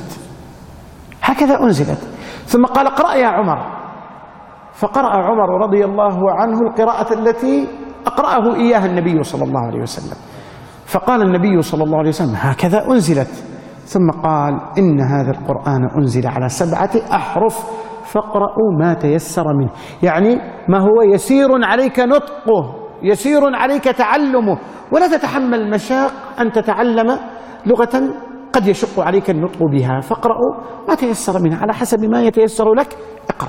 أنزلت. ثم قال اقرأ يا عمر، فقرأ عمر رضي الله عنه القراءة التي أقرأه إياها النبي صلى الله عليه وسلم. فقال النبي صلى الله عليه وسلم هكذا أنزلت. ثم قال إن هذا القرآن أنزل على 7 أحرف فاقرأوا ما تيسر منه، يعني ما هو يسير عليك نطقه، يسير عليك تعلمه، ولا تتحمل المشاق أن تتعلم لغة قد يشق عليك النطق بها، فاقرأوا ما تيسر منها على حسب ما يتيسر لك اقرأ.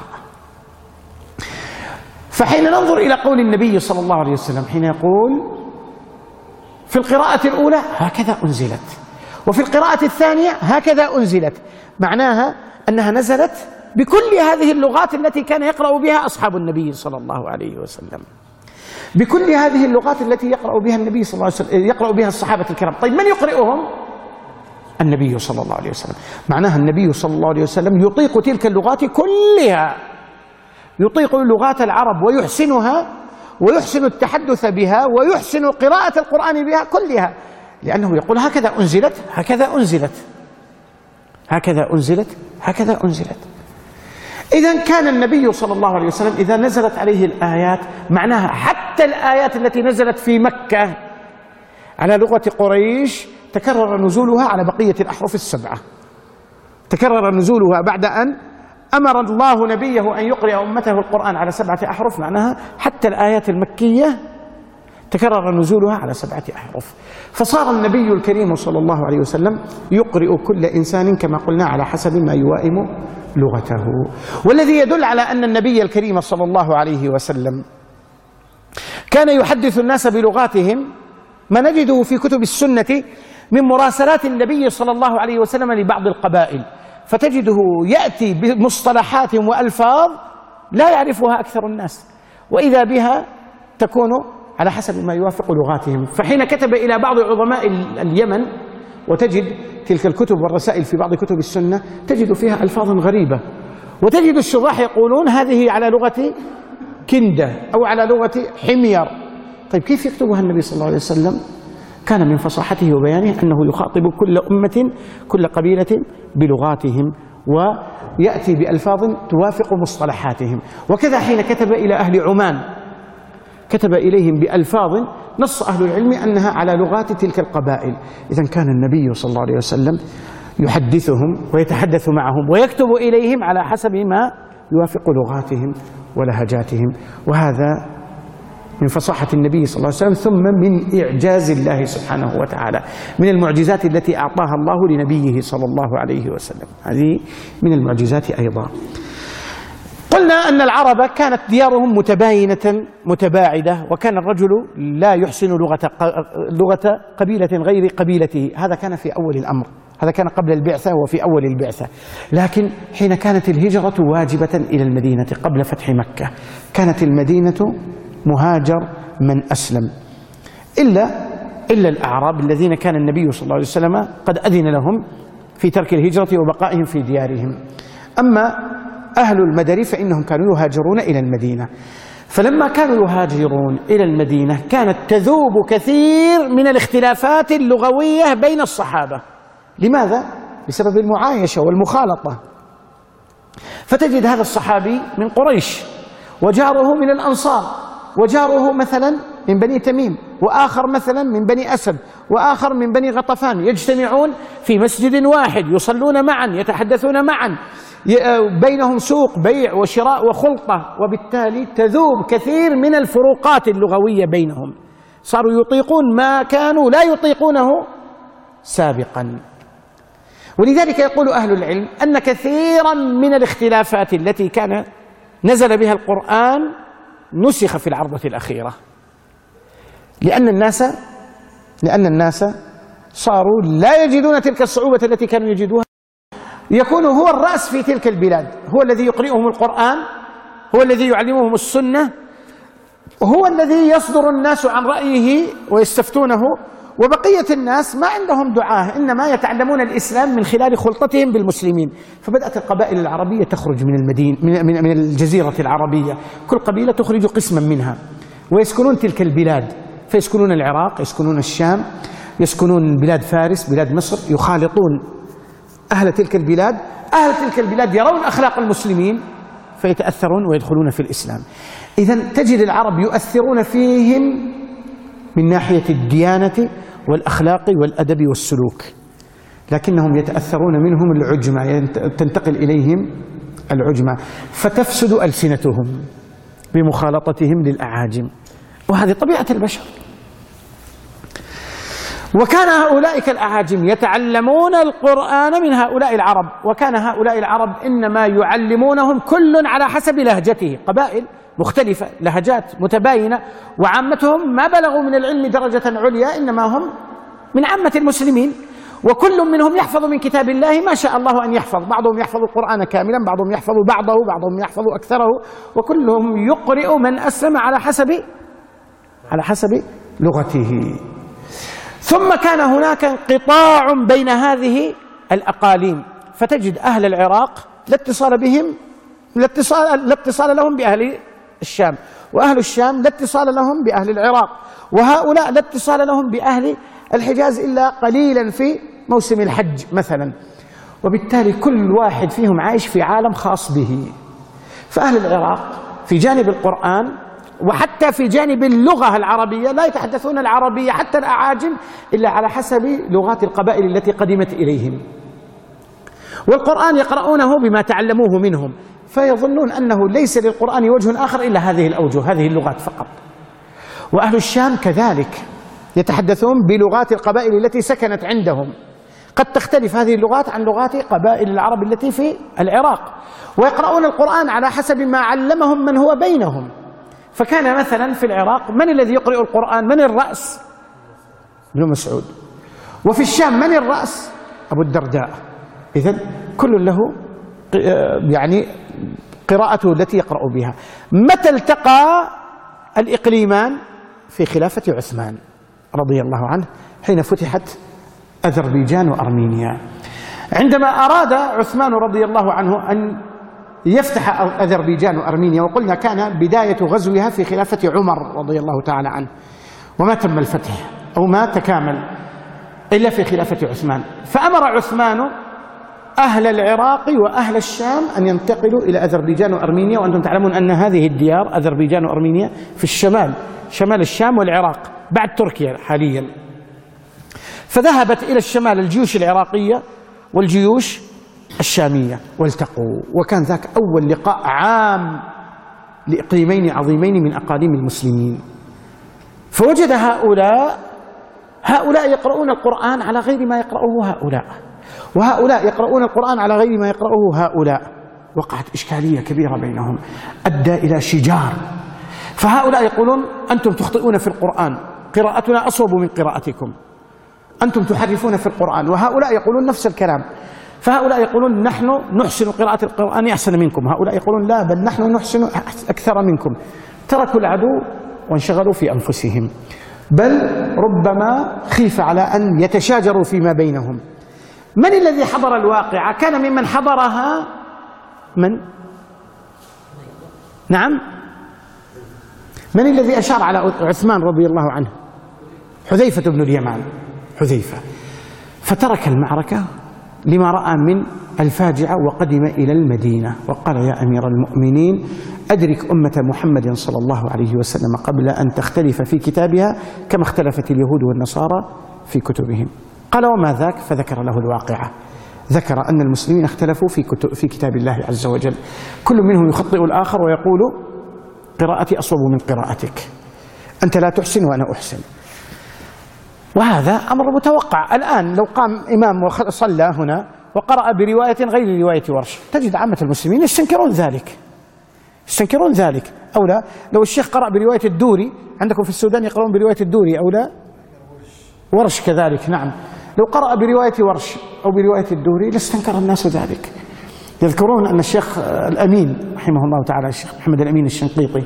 فحين ننظر إلى قول النبي صلى الله عليه وسلم حين يقول في القراءة الأولى هكذا أنزلت، وفي القراءة الثانية هكذا أنزلت، معناها أنها نزلت بكل هذه اللغات التي كان يقرأ بها أصحاب النبي صلى الله عليه وسلم، بكل هذه اللغات التي يقرأ بها النبي صلى الله عليه وسلم، يقرأ بها الصحابة الكرام. طيب من يقرئهم؟ النبي صلى الله عليه وسلم. معناها النبي صلى الله عليه وسلم يطيق تلك اللغات كلها، يطيق لغات العرب ويحسنها، ويحسن التحدث بها، ويحسن قراءة القرآن بها كلها، لأنه يقول هكذا أنزلت هكذا أنزلت هكذا أنزلت هكذا أنزلت. إذن كان النبي صلى الله عليه وسلم إذا نزلت عليه الآيات، معناها حتى الآيات التي نزلت في مكة على لغة قريش تكرر نزولها على بقية الأحرف 7، تكرر نزولها بعد أن أمر الله نبيه أن يقرأ أمته القرآن على 7 أحرف، معناها حتى الآيات المكية تكرر نزولها على 7 أحرف. فصار النبي الكريم صلى الله عليه وسلم يقرئ كل إنسان كما قلنا على حسب ما يوائم لغته. والذي يدل على أن النبي الكريم صلى الله عليه وسلم كان يحدث الناس بلغاتهم ما نجده في كتب السنة من مراسلات النبي صلى الله عليه وسلم لبعض القبائل، فتجده يأتي بمصطلحات وألفاظ لا يعرفها أكثر الناس، وإذا بها تكون على حسب ما يوافق لغاتهم. فحين كتب إلى بعض عظماء اليمن، وتجد تلك الكتب والرسائل في بعض كتب السنة تجد فيها ألفاظ غريبة، وتجد الشراح يقولون هذه على لغة كندة أو على لغة حمير. طيب كيف يكتبها النبي صلى الله عليه وسلم؟ كان من فصاحته وبيانه أنه يخاطب كل أمة كل قبيلة بلغاتهم، ويأتي بألفاظ توافق مصطلحاتهم. وكذا حين كتب إلى أهل عمان كتب إليهم بألفاظ نص أهل العلم أنها على لغات تلك القبائل. إذن كان النبي صلى الله عليه وسلم يحدثهم ويتحدث معهم ويكتب إليهم على حسب ما يوافق لغاتهم ولهجاتهم. وهذا من فصاحة النبي صلى الله عليه وسلم، ثم من إعجاز الله سبحانه وتعالى، من المعجزات التي أعطاها الله لنبيه صلى الله عليه وسلم. هذه من المعجزات أيضا. قلنا أن العرب كانت ديارهم متباينة متباعدة، وكان الرجل لا يحسن لغة قبيلة غير قبيلته. هذا كان في أول الأمر، هذا كان قبل البعثة وفي أول البعثة. لكن حين كانت الهجرة واجبة إلى المدينة قبل فتح مكة، كانت المدينة مهاجر من أسلم، إلا الأعراب الذين كان النبي صلى الله عليه وسلم قد أذن لهم في ترك الهجرة وبقائهم في ديارهم. أما أهل المدر فإنهم كانوا يهاجرون إلى المدينة. فلما كانوا يهاجرون إلى المدينة كانت تذوب كثير من الاختلافات اللغوية بين الصحابة. لماذا؟ بسبب المعايشة والمخالطة. فتجد هذا الصحابي من قريش، وجاره من الأنصار، وجاره مثلا من بني تميم، وآخر مثلا من بني أسد، وآخر من بني غطفان، يجتمعون في مسجد واحد، يصلون معا، يتحدثون معا، بينهم سوق بيع وشراء وخلطة، وبالتالي تذوب كثير من الفروقات اللغوية بينهم. صاروا يطيقون ما كانوا لا يطيقونه سابقا. ولذلك يقول أهل العلم أن كثيرا من الاختلافات التي كان نزل بها القرآن نسخ في العرضة الأخيرة، لأن الناس صاروا لا يجدون تلك الصعوبة التي كانوا يجدوها. يكون هو الرأس في تلك البلاد، هو الذي يقرئهم القرآن، هو الذي يعلمهم السنة، وهو الذي يصدر الناس عن رأيه ويستفتونه، وبقية الناس ما عندهم دعاة، إنما يتعلمون الإسلام من خلال خلطتهم بالمسلمين. فبدأت القبائل العربية تخرج من المدينة، من الجزيرة العربية، كل قبيلة تخرج قسما منها، ويسكنون تلك البلاد، فيسكنون العراق، يسكنون الشام، يسكنون بلاد فارس، بلاد مصر، يخالطون أهل تلك البلاد. أهل تلك البلاد يرون أخلاق المسلمين فيتأثرون ويدخلون في الإسلام. إذن تجد العرب يؤثرون فيهم من ناحية الديانة والأخلاق والأدب والسلوك، لكنهم يتأثرون منهم العجمة، تنتقل إليهم العجمة، فتفسد ألسنتهم بمخالطتهم للأعاجم، وهذه طبيعة البشر. وكان هؤلاء الأعاجم يتعلمون القرآن من هؤلاء العرب، وكان هؤلاء العرب إنما يعلمونهم كل على حسب لهجته، قبائل مختلفة، لهجات متباينة، وعامتهم ما بلغوا من العلم درجة عليا، إنما هم من عامة المسلمين، وكل منهم يحفظ من كتاب الله ما شاء الله أن يحفظ. بعضهم يحفظ القرآن كاملا، بعضهم يحفظ بعضه، بعضهم يحفظ أكثره، وكلهم يقرئ من أسلم على حسب لغته. ثم كان هناك انقطاع بين هذه الأقاليم، فتجد أهل العراق لا اتصال لهم بأهل الشام، وأهل الشام لا اتصال لهم بأهل العراق، وهؤلاء لا اتصال لهم بأهل الحجاز إلا قليلا في موسم الحج مثلا، وبالتالي كل واحد فيهم عايش في عالم خاص به. فأهل العراق في جانب القرآن وحتى في جانب اللغة العربية لا يتحدثون العربية حتى الأعاجم إلا على حسب لغات القبائل التي قدمت إليهم، والقرآن يقرؤونه بما تعلموه منهم، فيظنون أنه ليس للقرآن وجه آخر إلا هذه الأوجه، هذه اللغات فقط. وأهل الشام كذلك يتحدثون بلغات القبائل التي سكنت عندهم، قد تختلف هذه اللغات عن لغات قبائل العرب التي في العراق، ويقرؤون القرآن على حسب ما علمهم من هو بينهم. فكان مثلا في العراق من الذي يقرئ القرآن؟ من الرأس؟ ابن مسعود. وفي الشام من الرأس؟ أبو الدرداء. إذن كل له يعني قراءته التي يقرأ بها. متى التقى الإقليمان؟ في خلافة عثمان رضي الله عنه، حين فتحت أذربيجان وأرمينيا. عندما أراد عثمان رضي الله عنه أن يفتح أذربيجان وأرمينيا، وقلنا كان بداية غزوها في خلافة عمر رضي الله تعالى عنه، وما تم الفتح أو ما تكامل إلا في خلافة عثمان. فأمر عثمان أهل العراق وأهل الشام أن ينتقلوا إلى أذربيجان وأرمينيا، وأنتم تعلمون أن هذه الديار أذربيجان وأرمينيا في الشمال، شمال الشام والعراق بعد تركيا حاليا. فذهبت إلى الشمال الجيوش العراقية والجيوش الشامية والتقوا، وكان ذاك أول لقاء عام لإقليمين عظيمين من أقاليم المسلمين. فوجد هؤلاء يقرؤون القرآن على غير ما يقرأه هؤلاء، وهؤلاء يقرؤون القرآن على غير ما يقرأه هؤلاء. وقعت إشكالية كبيرة بينهم أدى إلى شجار. فهؤلاء يقولون أنتم تخطئون في القرآن، قراءتنا أصوب من قراءتكم، أنتم تحرفون في القرآن. وهؤلاء يقولون نفس الكلام. فهؤلاء يقولون نحن نحسن قراءة القرآن أحسن منكم، هؤلاء يقولون لا، بل نحن نحسن أكثر منكم. تركوا العدو وانشغلوا في أنفسهم، بل ربما خيف على أن يتشاجروا فيما بينهم. من الذي حضر الواقعة؟ كان ممن حضرها من؟ نعم، من الذي أشار على عثمان رضي الله عنه؟ حذيفة بن اليمان، حذيفة. فترك المعركة لما رأى من الفاجعة وقدم إلى المدينة وقال يا أمير المؤمنين أدرك أمة محمد صلى الله عليه وسلم قبل أن تختلف في كتابها كما اختلفت اليهود والنصارى في كتبهم. قال وما ذاك؟ فذكر له الواقعة، ذكر أن المسلمين اختلفوا في كتاب الله عز وجل، كل منهم يخطئ الآخر ويقول قراءتي أصوب من قراءتك، أنت لا تحسن وأنا أحسن. وهذا أمر متوقع. الآن لو قام إمام وصلى هنا وقرأ برواية غير رواية ورش تجد عامة المسلمين يستنكرون ذلك، أو لا؟ لو الشيخ قرأ برواية الدوري، عندكم في السودان يقرؤون برواية الدوري أو لا؟ ورش كذلك، نعم. لو قرأ برواية ورش أو برواية الدوري لاستنكر الناس ذلك. يذكرون أن الشيخ الأمين رحمه الله تعالى، الشيخ محمد الأمين الشنقيطي،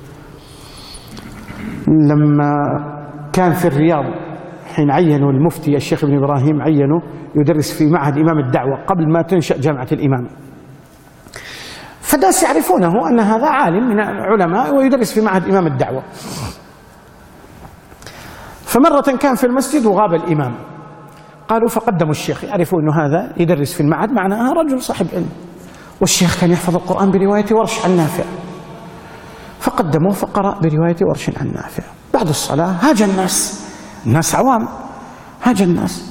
لما كان في الرياض حين عينوا المفتي الشيخ ابن إبراهيم، عينوا يدرس في معهد إمام الدعوة قبل ما تنشأ جامعة الإمام. فالناس يعرفونه أن هذا عالم من العلماء ويدرس في معهد إمام الدعوة. فمرة كان في المسجد وغاب الإمام، قالوا فقدموا الشيخ، يعرفوا أنه هذا يدرس في المعهد معناه رجل صاحب علم، والشيخ كان يحفظ القرآن برواية ورش عن نافع، فقدموه فقرأ برواية ورش عن نافع. بعد الصلاة هاج الناس عوام، هاج الناس،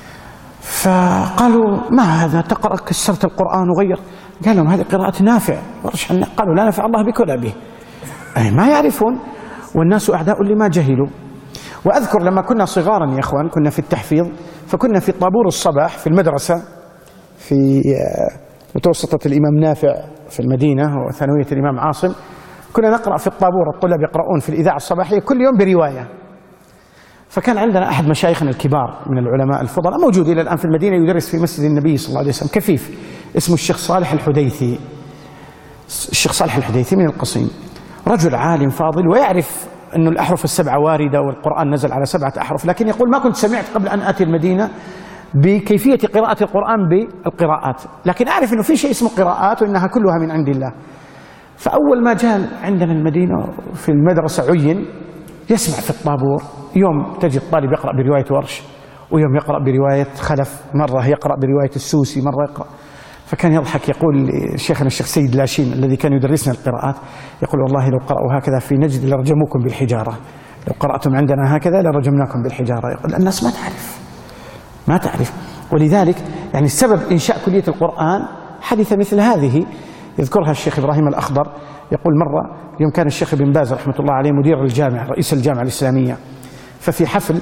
فقالوا ما هذا تقرأ كسرت القرآن وغير؟ قال لهم هذه قراءة نافع ورش عن نافع. قالوا لا نفع الله بك ولا به، أي ما يعرفون، والناس أعداء لما جهلوا. وأذكر لما كنا صغارا يا أخوان، كنا في التحفيظ، فكنا في طابور الصباح في المدرسة في متوسطة الإمام نافع في المدينة وثانوية الإمام عاصم، كنا نقرأ في الطابور، الطلاب يقرؤون في الإذاعة الصباحية كل يوم برواية. فكان عندنا أحد مشايخنا الكبار من العلماء الفضلاء موجود إلى الآن في المدينة، يدرس في مسجد النبي صلى الله عليه وسلم، كفيف، اسمه الشيخ صالح الحديثي. الشيخ صالح الحديثي من القصيم، رجل عالم فاضل ويعرف أن الأحرف السبعة واردة والقرآن نزل على 7 أحرف، لكن يقول ما كنت سمعت قبل أن آتي المدينة بكيفية قراءة القرآن بالقراءات، لكن أعرف أنه في شيء اسمه قراءات وأنها كلها من عند الله. فأول ما جاء عندنا المدينة في المدرسة عين، يسمع في الطابور، يوم تجد طالب يقرأ برواية ورش، ويوم يقرأ برواية خلف، مرة يقرأ برواية السوسي، مرة يقرأ. فكان يضحك يقول شيخنا الشيخ سيد لاشين الذي كان يدرسنا القراءات، يقول والله لو قرأوا هكذا في نجد لرجموكم بالحجارة، لو قرأتم عندنا هكذا لرجمناكم بالحجارة. يقول الناس ما تعرف. ولذلك يعني السبب إنشاء كلية القرآن حدث مثل هذه، يذكرها الشيخ إبراهيم الأخضر، يقول مرة يوم كان الشيخ ابن باز رحمة الله عليه مدير الجامعة رئيس الجامعة الإسلامية، ففي حفل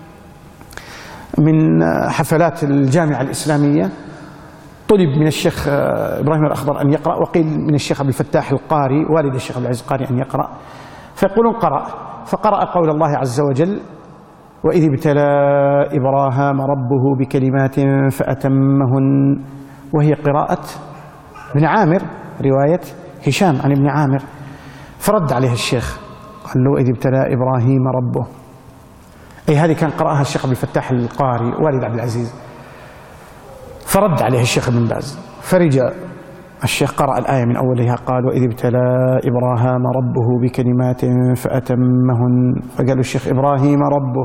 من حفلات الجامعة الإسلامية طلب من الشيخ إبراهيم الأخضر أن يقرأ، وقيل من الشيخ عبد الفتاح القاري والد الشيخ عبد العزيز القاري أن يقرأ، فيقولون قرأ، فقرأ قول الله عز وجل وإذ ابتلى إبراهام ربه بكلمات فأتمهن، وهي قراءة ابن عامر رواية هشام عن ابن عامر. فرد عليه الشيخ قال له وإذ ابتلى إبراهيم ربه، أي هذه كان قرأها الشيخ عبد الفتاح القاري والد عبد العزيز. فرد عليه الشيخ ابن باز، فرجع الشيخ قرأ الآية من أولها، قال وإذ ابتلى إبراهام ربه بكلمات فأتمهن، فقال الشيخ إبراهيم ربه،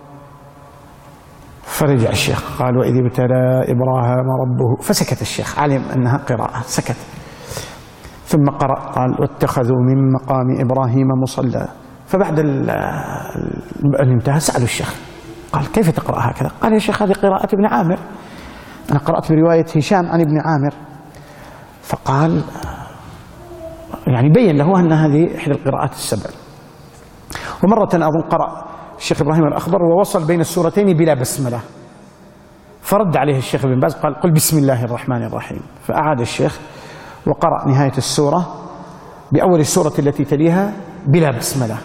فرجع الشيخ قال وإذ ابتلى إبراهام ربه، فسكت الشيخ، علم أنها قراءة، سكت. ثم قرأ قال واتخذوا من مقام إبراهيم مصلى. فبعد أن انتهى سألوا الشيخ قال كيف تقرأ هكذا؟ قال يا شيخ هذه قراءة ابن عامر، أنا قرأت برواية هشام عن ابن عامر. فقال يعني بين له أن هذه إحدى القراءات السبع. ومرة أظن قرأ الشيخ إبراهيم الأخضر ووصل بين السورتين بلا بسملة، فرد عليه الشيخ ابن باز قال: قل بسم الله الرحمن الرحيم. فأعاد الشيخ وقرأ نهاية السورة بأول السورة التي تليها بلا بسملة،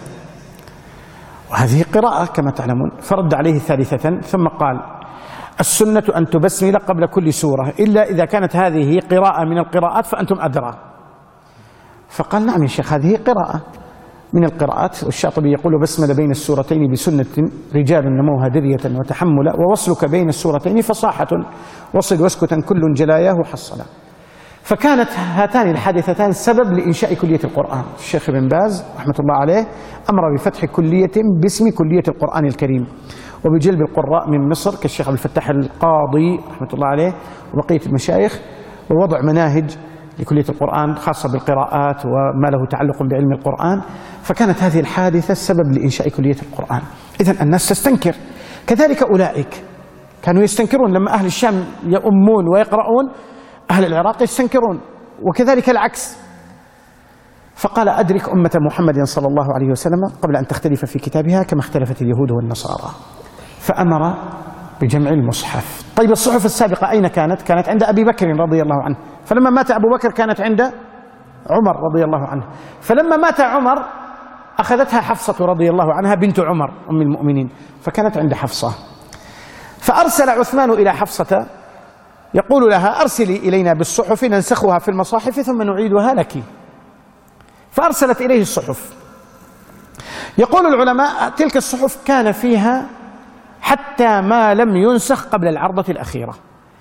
وهذه قراءة كما تعلمون. فرد عليه ثالثة ثم قال: السنة أن تبسمل قبل كل سورة إلا إذا كانت هذه قراءة من القراءات فأنتم أدرى. فقال: نعم يا شيخ، هذه قراءة من القراءات. والشاطبي يقول: بسمل بين السورتين بسنة رجال نموها درية وتحملا، ووصلك بين السورتين فصاحة، وصل واسكتا كل جلاياه حصلا. فكانت هاتان الحادثتان سبب لإنشاء كلية القرآن. الشيخ ابن باز رحمة الله عليه أمر بفتح كلية باسم كلية القرآن الكريم، وبجلب القراء من مصر كالشيخ عبد الفتاح القاضي رحمة الله عليه وبقية المشايخ، ووضع مناهج لكلية القرآن خاصة بالقراءات وما له تعلق بعلم القرآن. فكانت هذه الحادثة السبب لإنشاء كلية القرآن. إذن الناس تستنكر، كذلك أولئك كانوا يستنكرون لما أهل الشام يؤمون ويقرؤون، أهل العراق يستنكرون، وكذلك العكس. فقال: أدرك أمة محمد صلى الله عليه وسلم قبل أن تختلف في كتابها كما اختلفت اليهود والنصارى. فأمر بجمع المصحف. طيب الصحف السابقة أين كانت؟ كانت عند أبي بكر رضي الله عنه، فلما مات أبو بكر كانت عند عمر رضي الله عنه، فلما مات عمر أخذتها حفصة رضي الله عنها بنت عمر أم المؤمنين، فكانت عند حفصة. فأرسل عثمان إلى حفصة يقول لها: أرسلي إلينا بالصحف ننسخها في المصاحف ثم نعيدها لك. فأرسلت إليه الصحف. يقول العلماء: تلك الصحف كان فيها حتى ما لم ينسخ قبل العرضة الأخيرة،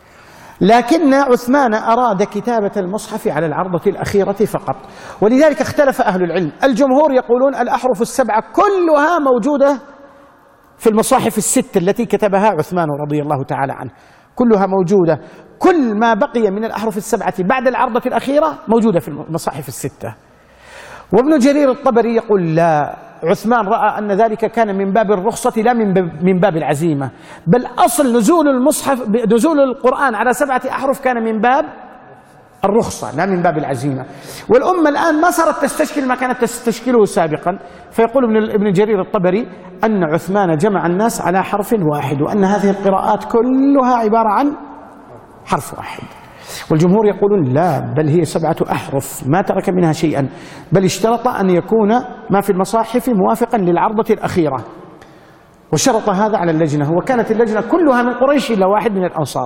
لكن عثمان أراد كتابة المصحف على العرضة الأخيرة فقط، ولذلك اختلف أهل العلم. الجمهور يقولون الأحرف السبعة كلها موجودة في المصاحف الست التي كتبها عثمان رضي الله تعالى عنه، كلها موجودة، كل ما بقي من الأحرف السبعة بعد العرضة الأخيرة موجودة في المصاحف الستة. وابن جرير الطبري يقول: لا، عثمان رأى أن ذلك كان من باب الرخصة لا من باب العزيمة، بل أصل نزول القرآن على 7 أحرف كان من باب الرخصة لا من باب العزيمة. والأمة الآن ما صارت تستشكل ما كانت تستشكله سابقا. فيقول ابن جرير الطبري أن عثمان جمع الناس على حرف واحد، وأن هذه القراءات كلها عبارة عن حرف واحد. والجمهور يقولون: لا، بل هي 7 أحرف ما ترك منها شيئا، بل اشترط أن يكون ما في المصاحف موافقا للعرضة الأخيرة، وشرط هذا على اللجنة. وكانت اللجنة كلها من قريش إلا واحد من الأنصار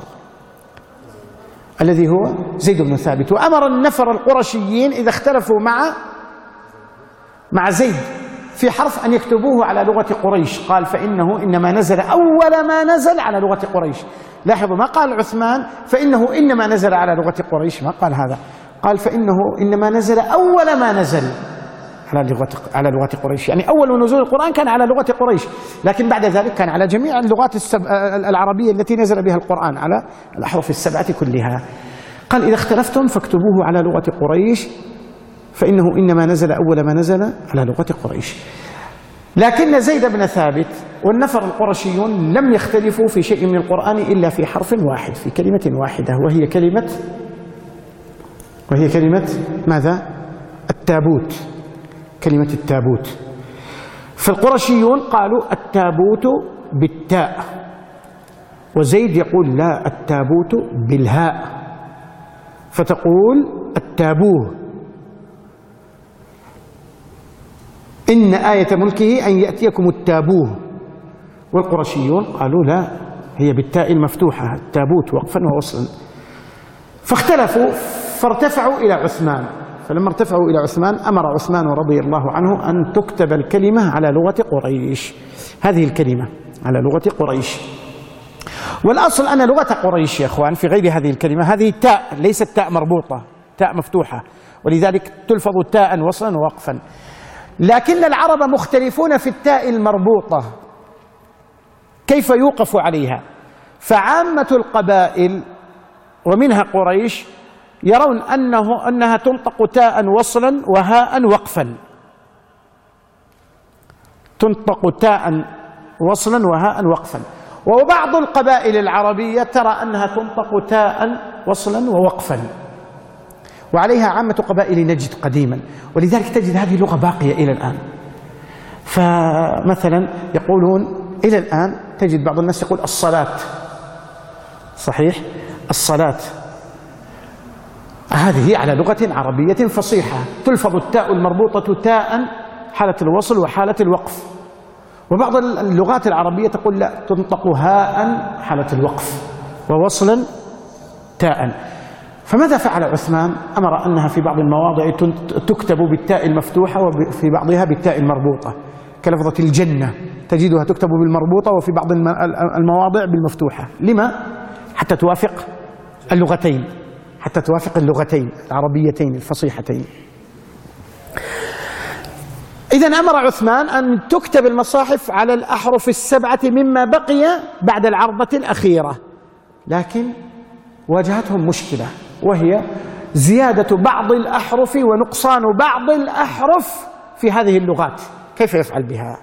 الذي هو زيد بن ثابت. وأمر النفر القرشيين إذا اختلفوا مع زيد في حرف أن يكتبوه على لغة قريش. قال: فإنه إنما نزل أول ما نزل على لغة قريش. لاحظوا، ما قال عثمان فإنه إنما نزل على لغة قريش، ما قال هذا، قال: فإنه إنما نزل أول ما نزل على لغة قريش، يعني أول نزول القرآن كان على لغة قريش، لكن بعد ذلك كان على جميع اللغات العربية التي نزل بها القرآن، على الأحرف السبعة كلها. قال: إذا اختلفتم فاكتبوه على لغة قريش، فإنه إنما نزل أول ما نزل على لغة قريش. لكن زيد بن ثابت والنفر القرشيون لم يختلفوا في شيء من القرآن إلا في حرف واحد، في كلمة واحدة، وهي كلمة ماذا؟ التابوت، كلمة التابوت. فالقرشيون قالوا التابوت بالتاء، وزيد يقول: لا، التابوت بالهاء، فتقول التابوه. إن آية ملكه أن يأتيكم التابوه. والقرشيون قالوا: لا، هي بالتاء المفتوحة، التابوت وقفا ووصلا. فاختلفوا فارتفعوا إلى عثمان. فلما ارتفعوا إلى عثمان أمر عثمان رضي الله عنه أن تكتب الكلمة على لغة قريش، هذه الكلمة على لغة قريش. والأصل أن لغة قريش يا أخوان في غير هذه الكلمة، هذه تاء ليست تاء مربوطة، تاء مفتوحة، ولذلك تلفظ تاء وصلا ووقفا. لكن العرب مختلفون في التاء المربوطة كيف يوقف عليها. فعامة القبائل ومنها قريش يرون أنها تنطق تاء وصلا وهاء وقفا، تنطق تاء وصلا وهاء وقفا. وبعض القبائل العربية ترى أنها تنطق تاء وصلا ووقفا، وعليها عامة قبائل نجد قديما، ولذلك تجد هذه اللغة باقية إلى الآن. فمثلا يقولون إلى الآن تجد بعض الناس يقول الصلاة، صحيح، الصلاة هذه على لغة عربية فصيحة تلفظ التاء المربوطة تاء حالة الوصل وحالة الوقف، وبعض اللغات العربية تقول لا، تنطق هاء حالة الوقف ووصلا تاء. فماذا فعل عثمان؟ أمر أنها في بعض المواضع تكتب بالتاء المفتوحة وفي بعضها بالتاء المربوطة، كلفظة الجنة تجدها تكتب بالمربوطة وفي بعض المواضع بالمفتوحة. لما؟ حتى توافق اللغتين، حتى توافق اللغتين العربيتين الفصيحتين. إذن أمر عثمان أن تكتب المصاحف على الأحرف السبعة مما بقي بعد العرضة الأخيرة، لكن واجهتهم مشكلة، وهي زيادة بعض الأحرف ونقصان بعض الأحرف في هذه اللغات، كيف يفعل بها؟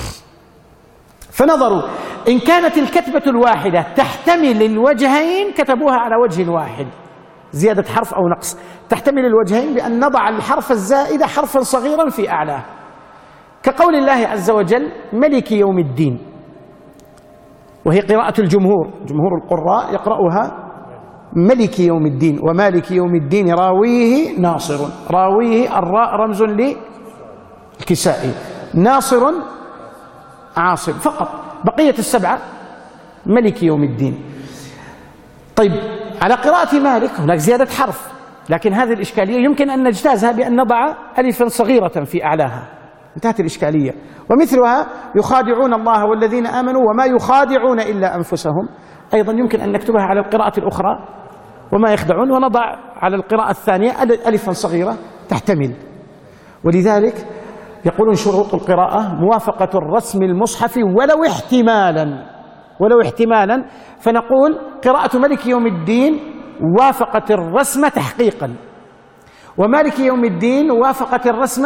فنظروا إن كانت الكتبة الواحدة تحتمل الوجهين كتبوها على وجه واحد، زيادة حرف أو نقص تحتمل الوجهين بأن نضع الحرف الزائد حرفا صغيرا في أعلاه، كقول الله عز وجل ملك يوم الدين، وهي قراءة الجمهور، جمهور القراء يقرأها ملك يوم الدين، ومالك يوم الدين راويه ناصر، راويه الراء رمز للكسائي، ناصر عاصم فقط، بقية السبعة ملك يوم الدين. طيب على قراءة مالك هناك زيادة حرف، لكن هذه الإشكالية يمكن أن نجتازها بأن نضع ألفا صغيرة في أعلاها، انتهت الإشكالية. ومثلها يخادعون الله والذين آمنوا وما يخادعون إلا أنفسهم، أيضا يمكن أن نكتبها على القراءة الأخرى وما يخدعون، ونضع على القراءة الثانية ألفا صغيرة تحتمل. ولذلك يقولون شروط القراءة موافقة الرسم المصحف ولو احتمالا، ولو احتمالا، فنقول قراءة ملك يوم الدين وافقت الرسم تحقيقا، ومالك يوم الدين وافقت الرسم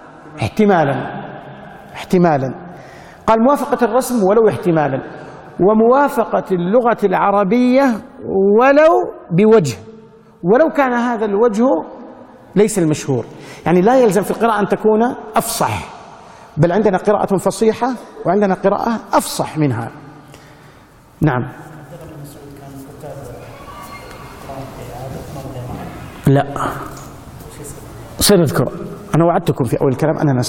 احتمالا. قال موافقة الرسم ولو احتمالا، وموافقة اللغة العربية ولو بوجه، ولو كان هذا الوجه ليس المشهور، يعني لا يلزم في القراءة أن تكون أفصح، بل عندنا قراءة فصيحة وعندنا قراءة أفصح منها. نعم. لا سنذكر، أنا وعدتكم في أول الكلام أننا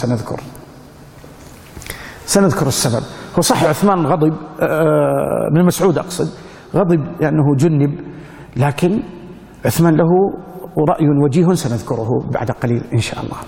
سنذكر السبب. هو صح عثمان غضب، ابن مسعود أقصد غضب لأنه جنب، لكن عثمان له رأي وجيه سنذكره بعد قليل إن شاء الله.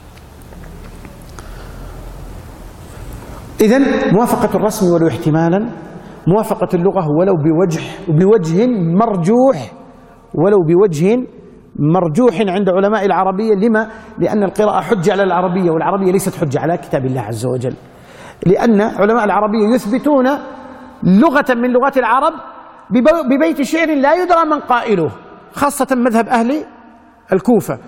إذن موافقة الرسم ولو احتمالا، موافقة اللغة ولو بوجه مرجوح، ولو بوجه مرجوح عند علماء العربية. لما؟ لأن القراءة حجة على العربية، والعربية ليست حجة على كتاب الله عز وجل، لأن علماء العربية يثبتون لغة من لغات العرب ببيت شعر لا يدرى من قائله، خاصة مذهب أهل الكوفة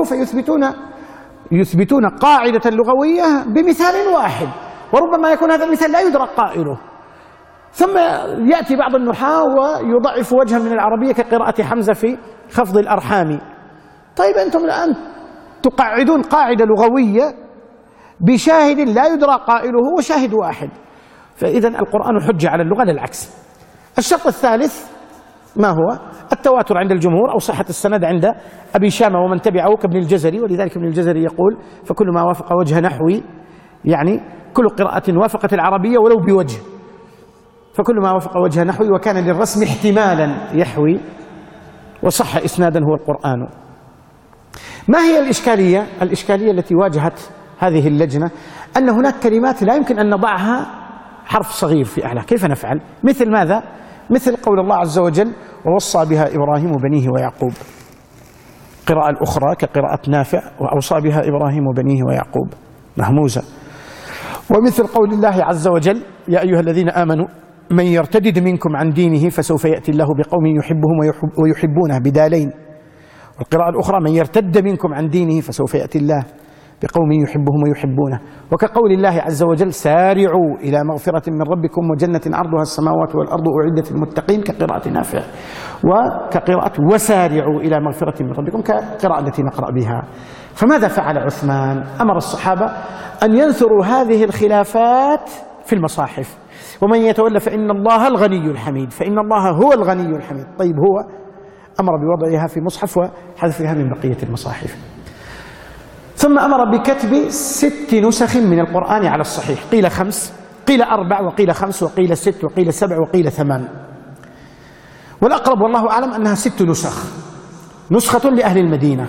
يثبتون قاعدة لغوية بمثال واحد، وربما يكون هذا المثال لا يدرى قائله، ثم يأتي بعض النحاة ويضعف وجها من العربية كقراءة حمزة في خفض الأرحام. طيب أنتم الآن تقعدون قاعدة لغوية بشاهد لا يدرى قائله وشاهد واحد، فإذا القرآن حجة على اللغة لا العكس. الشرط الثالث ما هو؟ التواتر عند الجمهور أو صحة السند عند أبي شامة ومن تبعه كابن الجزري، ولذلك ابن الجزري يقول فكل ما وافق وجه نحوي، يعني كل قراءة وافقت العربية ولو بوجه، فكل ما وافق وجه نحوي وكان للرسم احتمالا يحوي وصح إسنادا هو القرآن. ما هي الإشكالية؟ الإشكالية التي واجهت هذه اللجنة أن هناك كلمات لا يمكن أن نضعها حرف صغير في أعلى، كيف نفعل؟ مثل ماذا؟ مثل قول الله عز وجل ووصى بها إبراهيم بنيه ويعقوب، قراءة الأخرى كقراءة نافع وأوصى بها إبراهيم بنيه ويعقوب مهموزة. ومثل قول الله عز وجل يا أيها الذين آمنوا من يرتدد منكم عن دينه فسوف يأتي الله بقوم يحبهم ويحبونه بدالين، والقراءة الأخرى من يرتد منكم عن دينه فسوف يأتي الله بقوم يحبهم ويحبونه. وكقول الله عز وجل سارعوا إلى مغفرة من ربكم وجنة عرضها السماوات والأرض أعدت للمتقين كقراءة نافع، وكقراءة وسارعوا إلى مغفرة من ربكم كقراءة التي نقرأ بها. فماذا فعل عثمان؟ أمر الصحابة أن ينثروا هذه الخلافات في المصاحف، ومن يتولى فإن الله الغني الحميد، فإن الله هو الغني الحميد. طيب هو أمر بوضعها في مصحف وحذفها من بقية المصاحف. ثم أمر بكتب 6 نسخ من القرآن على الصحيح، قيل 5 قيل 4 وقيل 5 وقيل 6 وقيل 7 وقيل 8، والأقرب والله أعلم أنها 6 نسخ، نسخة لأهل المدينة،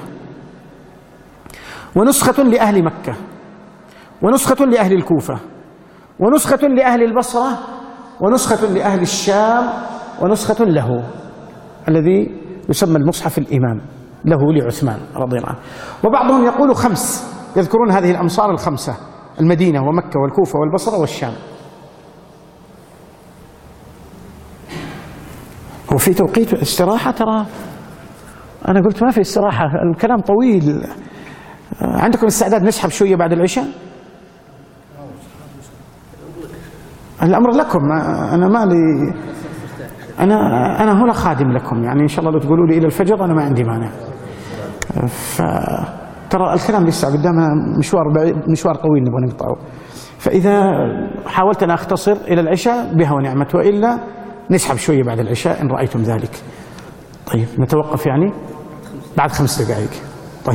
ونسخة لأهل مكة، ونسخة لأهل الكوفة، ونسخة لأهل البصرة، ونسخة لأهل الشام، ونسخة له الذي يسمى المصحف الإمام له لعثمان رضي الله عنه. وبعضهم يقول 5، يذكرون هذه الأمصار ال5: المدينة ومكة والكوفة والبصرة والشام. وفي توقيت استراحة؟ ترى أنا قلت ما في استراحة، الكلام طويل. عندكم استعداد نسحب شوية بعد العشاء؟ الأمر لكم، أنا ما لي، أنا هنا خادم لكم، يعني إن شاء الله لو تقولوا لي إلى الفجر أنا ما عندي مانع. فترى الكلام لسه قدامنا مشوار طويل نبغى نقطعه، فإذا حاولت أن أختصر إلى العشاء بها ونعمت، وإلا نسحب شوية بعد العشاء إن رأيتم ذلك. طيب نتوقف يعني بعد 5 دقائق. طيب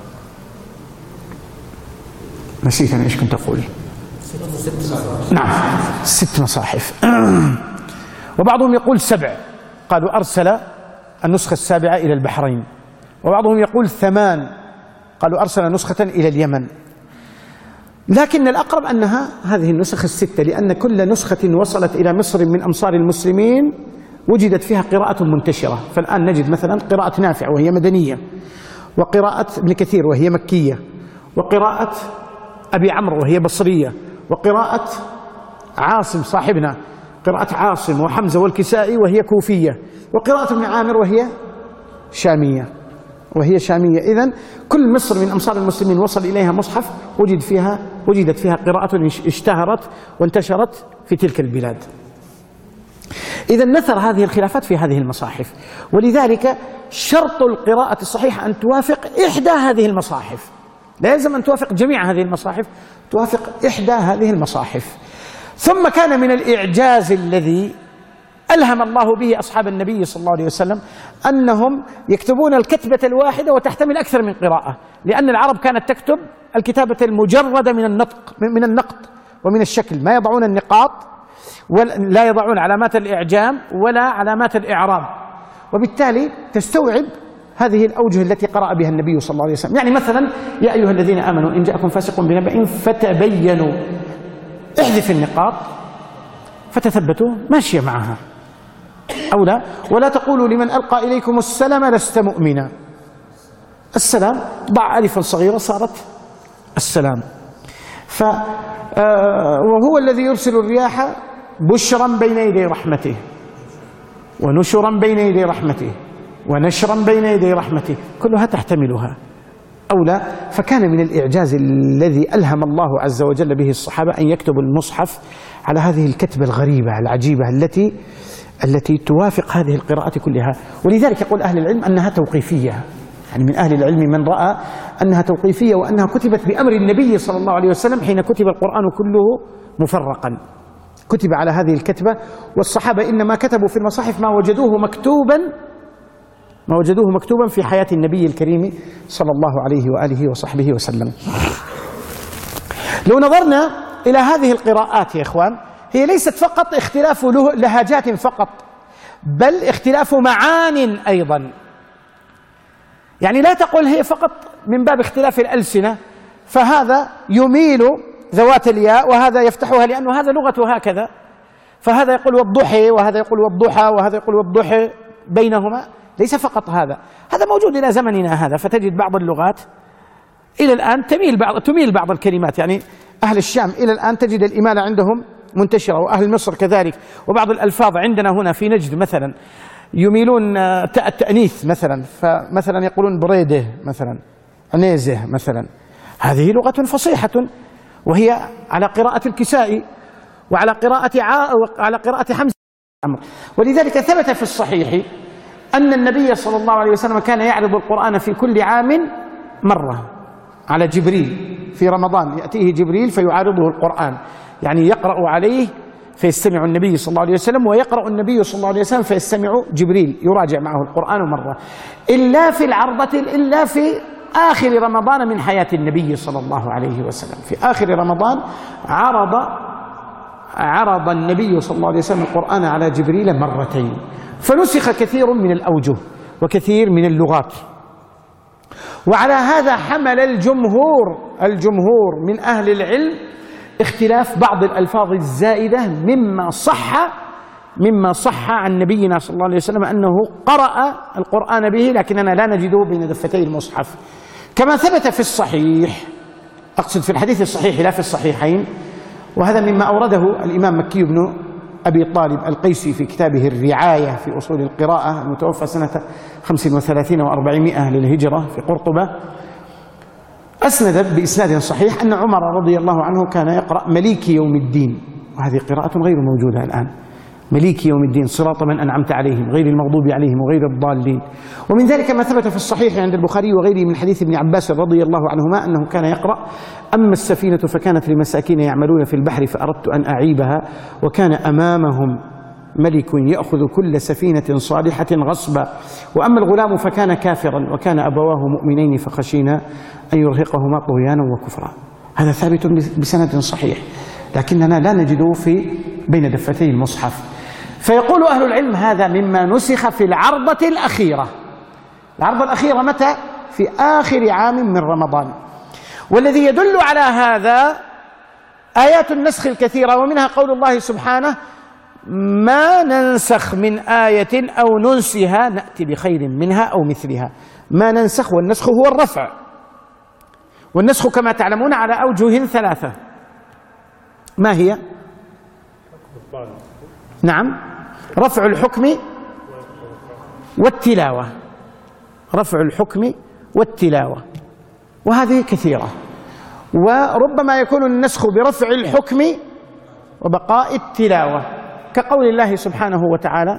نسيت أنا إيش كنت أقول. نعم 6 مصاحف. وبعضهم يقول 7، قالوا أرسل النسخة 7 إلى البحرين، وبعضهم يقول 8، قالوا أرسل نسخة إلى اليمن. لكن الأقرب أنها هذه النسخ 6، لأن كل نسخة وصلت إلى مصر من أمصار المسلمين وجدت فيها قراءة منتشرة. فالآن نجد مثلا قراءة نافع وهي مدنية، وقراءة ابن كثير وهي مكية، وقراءة أبي عمرو وهي بصرية، وقراءة عاصم صاحبنا قراءة عاصم وحمزة والكسائي وهي كوفية، وقراءة ابن عامر وهي شامية. إذن كل مصر من أمصار المسلمين وصل إليها مصحف وجدت فيها قراءة اشتهرت وانتشرت في تلك البلاد. إذن نثر هذه الخلافات في هذه المصاحف، ولذلك شرط القراءة الصحيحة أن توافق إحدى هذه المصاحف، لا يلزم أن توافق جميع هذه المصاحف، توافق إحدى هذه المصاحف. ثم كان من الإعجاز الذي ألهم الله به أصحاب النبي صلى الله عليه وسلم أنهم يكتبون الكتبة الواحدة وتحتمل أكثر من قراءة، لأن العرب كانت تكتب الكتابة المجردة من النقط ومن الشكل، ما يضعون النقاط ولا يضعون علامات الإعجام ولا علامات الإعراب، وبالتالي تستوعب هذه الأوجه التي قرأ بها النبي صلى الله عليه وسلم. يعني مثلا يا أيها الذين آمنوا إن جاءكم فاسق بنبأ فتبينوا، احذف النقاط فتثبتوا ماشية معها، أو لا، ولا تقولوا لمن ألقى إليكم السلام لست مؤمنا، السلام ضع ألفا صغيرة صارت السلام. وهو الذي يرسل الرياح بشرا بين يدي رحمته ونشرا بين يدي رحمته ونشرا بين يدي رحمته، كلها تحتملها أو لا. فكان من الإعجاز الذي ألهم الله عز وجل به الصحابة أن يكتبوا المصحف على هذه الكتبة الغريبة العجيبة التي توافق هذه القراءات كلها. ولذلك يقول أهل العلم أنها توقيفية، يعني من أهل العلم من رأى أنها توقيفية وأنها كتبت بأمر النبي صلى الله عليه وسلم حين كتب القرآن كله مفرقا، كتب على هذه الكتبة. والصحابة إنما كتبوا في المصاحف ما وجدوه مكتوبا في حياة النبي الكريم صلى الله عليه وآله وصحبه وسلم. لو نظرنا إلى هذه القراءات يا إخوان، هي ليست فقط اختلاف لهجات فقط، بل اختلاف معان أيضا. يعني لا تقول هي فقط من باب اختلاف الألسنة، فهذا يميل ذوات الياء وهذا يفتحها لأنه هذا لغته هكذا، فهذا يقول والضحى وهذا يقول والضحى وهذا يقول والضحى بينهما. ليس فقط هذا موجود إلى زمننا هذا، فتجد بعض اللغات إلى الآن تميل بعض الكلمات. يعني أهل الشام إلى الآن تجد الإمالة عندهم منتشرة، وأهل مصر كذلك. وبعض الألفاظ عندنا هنا في نجد مثلا يميلون التأنيث مثلا، فمثلا يقولون بريده مثلا، عنيزه مثلا. هذه لغة فصيحة وهي على قراءة الكسائي وعلى قراءة حمزة. ولذلك ثبت في الصحيح أن النبي صلى الله عليه وسلم كان يعرض القرآن في كل عام مرة، على جبريل في رمضان، يأتيه جبريل فيعارضه القرآن، يعني يقرأ عليه فيستمع النبي صلى الله عليه وسلم، ويقرأ النبي صلى الله عليه وسلم فيستمع جبريل يراجع معه القرآن مرة، إلا في العرضة، إلا في آخر رمضان من حياة النبي صلى الله عليه وسلم. في آخر رمضان عرض النبي صلى الله عليه وسلم القرآن على جبريل مرتين، فنسخ كثير من الأوجه وكثير من اللغات. وعلى هذا حمل الجمهور من أهل العلم اختلاف بعض الألفاظ الزائدة مما صح عن نبينا صلى الله عليه وسلم أنه قرأ القرآن به، لكننا لا نجده بين دفتي المصحف، كما ثبت في الصحيح، أقصد في الحديث الصحيح لا في الصحيحين، وهذا مما أورده الإمام مكي بن أبي طالب القيسي في كتابه الرعاية في أصول القراءة، المتوفى سنة 35 و400 للهجرة في قرطبة، أسند بإسناد صحيح أن عمر رضي الله عنه كان يقرأ مليك يوم الدين، وهذه قراءة غير موجودة الآن، مليك يوم الدين صراط من أنعمت عليهم غير المغضوب عليهم وغير الضالين. ومن ذلك ما ثبت في الصحيح عند البخاري وغيره من حديث ابن عباس رضي الله عنهما أنه كان يقرأ: أما السفينة فكانت لمساكين يعملون في البحر فأردت أن أعيبها وكان أمامهم ملك يأخذ كل سفينة صالحة غصبا، وأما الغلام فكان كافرا وكان أبواه مؤمنين فخشينا أن يرهقهما طغيانا وكفرا. هذا ثابت بسند صحيح، لكننا لا نجده بين دفتي المصحف. فيقول أهل العلم هذا مما نسخ في العرضة الأخيرة. العرضة الأخيرة متى؟ في آخر عام من رمضان. والذي يدل على هذا آيات النسخ الكثيرة، ومنها قول الله سبحانه: ما ننسخ من آية أو ننسها نأتي بخير منها أو مثلها. ما ننسخ، والنسخ هو الرفع، والنسخ كما تعلمون على أوجه ثلاثة. ما هي؟ نعم، رفع الحكم والتلاوة، رفع الحكم والتلاوة، وهذه كثيرة. وربما يكون النسخ برفع الحكم وبقاء التلاوة، كقول الله سبحانه وتعالى: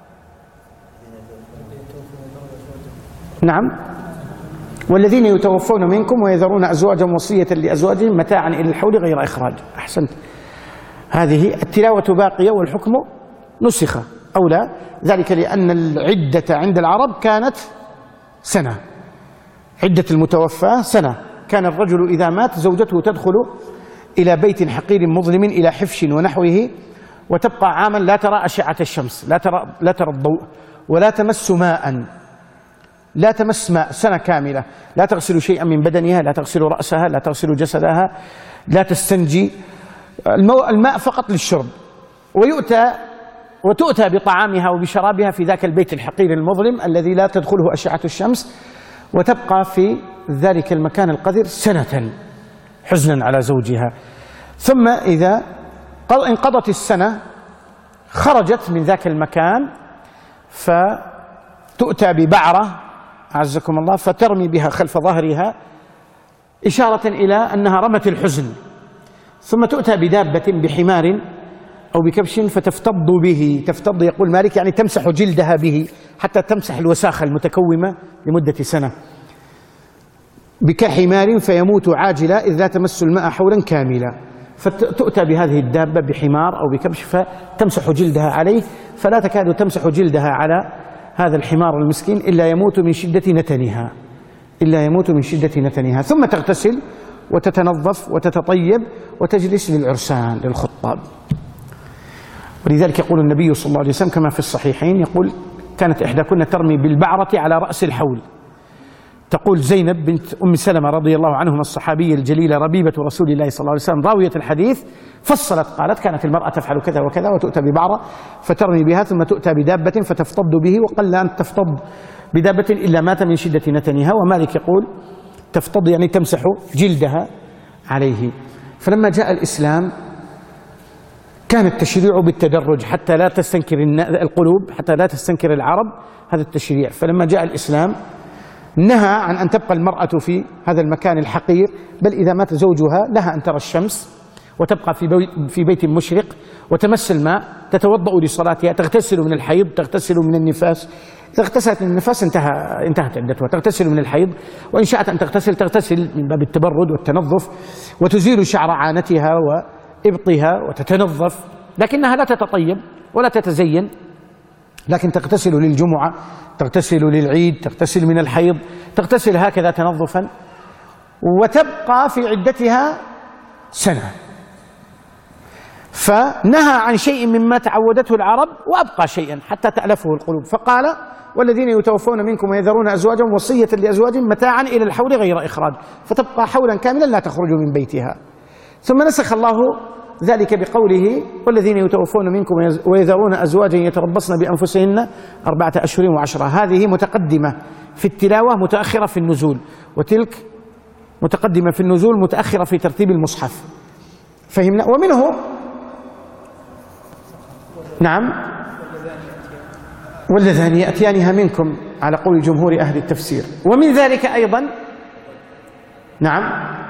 نعم، والذين يتوفون منكم ويذرون أزواجا وصية لأزواجهم متاعا إلى الحول غير إخراج. أحسنت، هذه التلاوة باقية والحكم نسخ أو لا، ذلك لأن العدة عند العرب كانت سنة، عدة المتوفى سنة. كان الرجل إذا مات زوجته تدخل إلى بيت حقير مظلم إلى حفش ونحوه، وتبقى عاما لا ترى أشعة الشمس، لا ترى الضوء، ولا تمس ماء، لا تمس ماء سنة كاملة، لا تغسل شيئا من بدنها، لا تغسل رأسها، لا تغسل جسدها، لا تستنجي، الماء فقط للشرب، وتؤتى بطعامها وبشرابها في ذاك البيت الحقير المظلم الذي لا تدخله أشعة الشمس، وتبقى في ذلك المكان القذر سنة حزنا على زوجها. ثم إذا انقضت السنة خرجت من ذاك المكان فتؤتى ببعرة أعزكم الله فترمي بها خلف ظهرها إشارة إلى أنها رمت الحزن، ثم تؤتى بدابة بحمار أو بكبش فتفتض به. تفتض يقول مالك يعني تمسح جلدها به حتى تمسح الوساخة المتكومة لمدة سنة. بكحمار فيموت عاجلا إذ لا تمس الماء حولا كاملا. فتؤتى بهذه الدابة بحمار أو بكبش فتمسح جلدها عليه، فلا تكاد تمسح جلدها على هذا الحمار المسكين إلا يموت من شدة نتنها، إلا يموت من شدة نتنها. ثم تغتسل وتتنظف وتتطيب وتجلس للعرسان للخطاب. ولذلك يقول النبي صلى الله عليه وسلم كما في الصحيحين، يقول: كانت إحداكن ترمي بالبعرة على رأس الحول. تقول زينب بنت أم سلمة رضي الله عنهما الصحابية الجليلة ربيبة رسول الله صلى الله عليه وسلم راوية الحديث، فصلت قالت: كانت المرأة تفعل كذا وكذا، وتؤتى ببعرة فترمي بها، ثم تؤتى بدابة فتفتض به، وقل أن تفتض بدابة إلا مات من شدة نتنها. ومالك يقول تفتض يعني تمسح جلدها عليه. فلما جاء الإسلام كان التشريع بالتدرج حتى لا تستنكر القلوب، حتى لا تستنكر العرب هذا التشريع. فلما جاء الإسلام نهى عن أن تبقى المرأة في هذا المكان الحقير، بل إذا مات زوجها لها أن ترى الشمس وتبقى في بيت مشرق وتمس الماء، تتوضأ لصلاتها، تغتسل من الحيض، تغتسل من النفاس. إذا اغتسلت من النفاس انتهت عدتها. تغتسل من الحيض، وإن شاءت أن تغتسل من باب التبرد والتنظف، وتزيل شعر عانتها وإبطها وتتنظف، لكنها لا تتطيب ولا تتزين، لكن تغتسل للجمعة، تغتسل للعيد، تغتسل من الحيض، تغتسل هكذا تنظفا، وتبقى في عدتها سنة. فنهى عن شيء مما تعودته العرب وأبقى شيئا حتى تألفه القلوب، فقال: والذين يتوفون منكم ويذرون أزواجا وصية لأزواجهم متاعا إلى الحول غير إخراج، فتبقى حولا كاملا لا تخرج من بيتها. ثم نسخ الله ذلك بقوله: والذين يتوفون منكم ويذرون أزواجا يتربصن بأنفسهن 4 أشهر و10. هذه متقدمة في التلاوة متأخرة في النزول، وتلك متقدمة في النزول متأخرة في ترتيب المصحف. فهمنا؟ ومنه نعم واللذان يأتيانها منكم على قول جمهور أهل التفسير. ومن ذلك أيضا نعم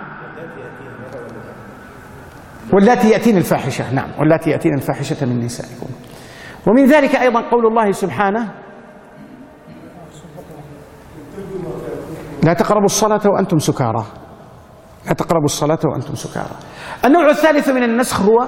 واللاتي يأتين الفاحشة، نعم واللاتي يأتين الفاحشة من نسائكم. ومن ذلك أيضا قول الله سبحانه: لا تقربوا الصلاة وأنتم سكارى، لا تقربوا الصلاة وأنتم سكارى. النوع الثالث من النسخ هو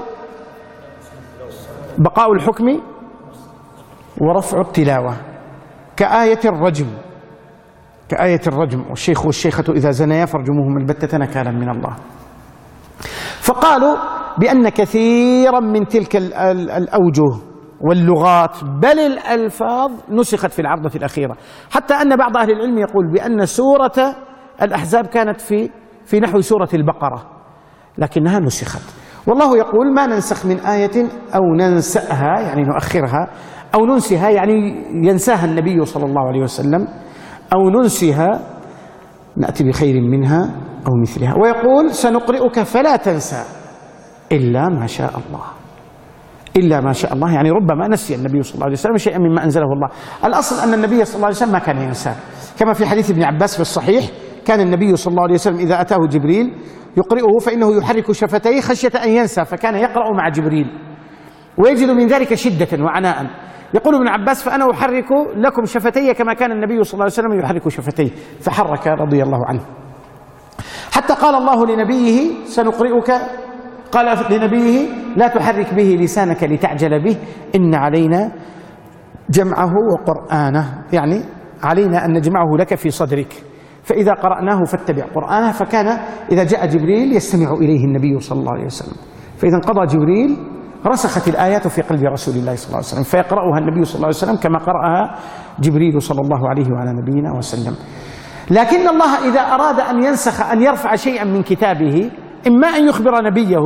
بقاء الحكم ورفع التلاوة، كآية الرجم، كآية الرجم: والشيخ والشيخة إذا زنيا فارجموهما البتة نكالا من الله. فقالوا بأن كثيرا من تلك الأوجه واللغات بل الألفاظ نسخت في العرضة الأخيرة، حتى أن بعض أهل العلم يقول بأن سورة الأحزاب كانت في نحو سورة البقرة لكنها نسخت. والله يقول: ما ننسخ من آية أو ننسأها، يعني نؤخرها، أو ننسها يعني ينساها النبي صلى الله عليه وسلم، أو ننسها نأتي بخير منها أو مثلها. ويقول: سنقرئك فلا تنسى إلا ما شاء الله، إلا ما شاء الله، يعني ربما نسي النبي صلى الله عليه وسلم شيئا مما أنزله الله. الأصل أن النبي صلى الله عليه وسلم ما كان ينسى، كما في حديث ابن عباس في الصحيح: كان النبي صلى الله عليه وسلم إذا أتاه جبريل يقرئه فإنه يحرك شفتيه خشية أن ينسى، فكان يقرأ مع جبريل ويجد من ذلك شدة وعناء. يقول ابن عباس: فأنا أحرك لكم شفتي كما كان النبي صلى الله عليه وسلم يحرك شفتيه، فحرك رضي الله عنه. حتى قال الله لنبيه: سنقرئك، قال لنبيه: لا تحرك به لسانك لتعجل به، إن علينا جمعه وقرآنه، يعني علينا أن نجمعه لك في صدرك، فإذا قرأناه فاتبع قرآنه. فكان إذا جاء جبريل يستمع إليه النبي صلى الله عليه وسلم، فإذا انقضى جبريل رسخت الآيات في قلب رسول الله صلى الله عليه وسلم، فيقرأها النبي صلى الله عليه وسلم كما قرأها جبريل صلى الله عليه وعلى نبينا وسلم. لكن الله إذا أراد أن ينسخ، أن يرفع شيئا من كتابه، إما أن يخبر نبيه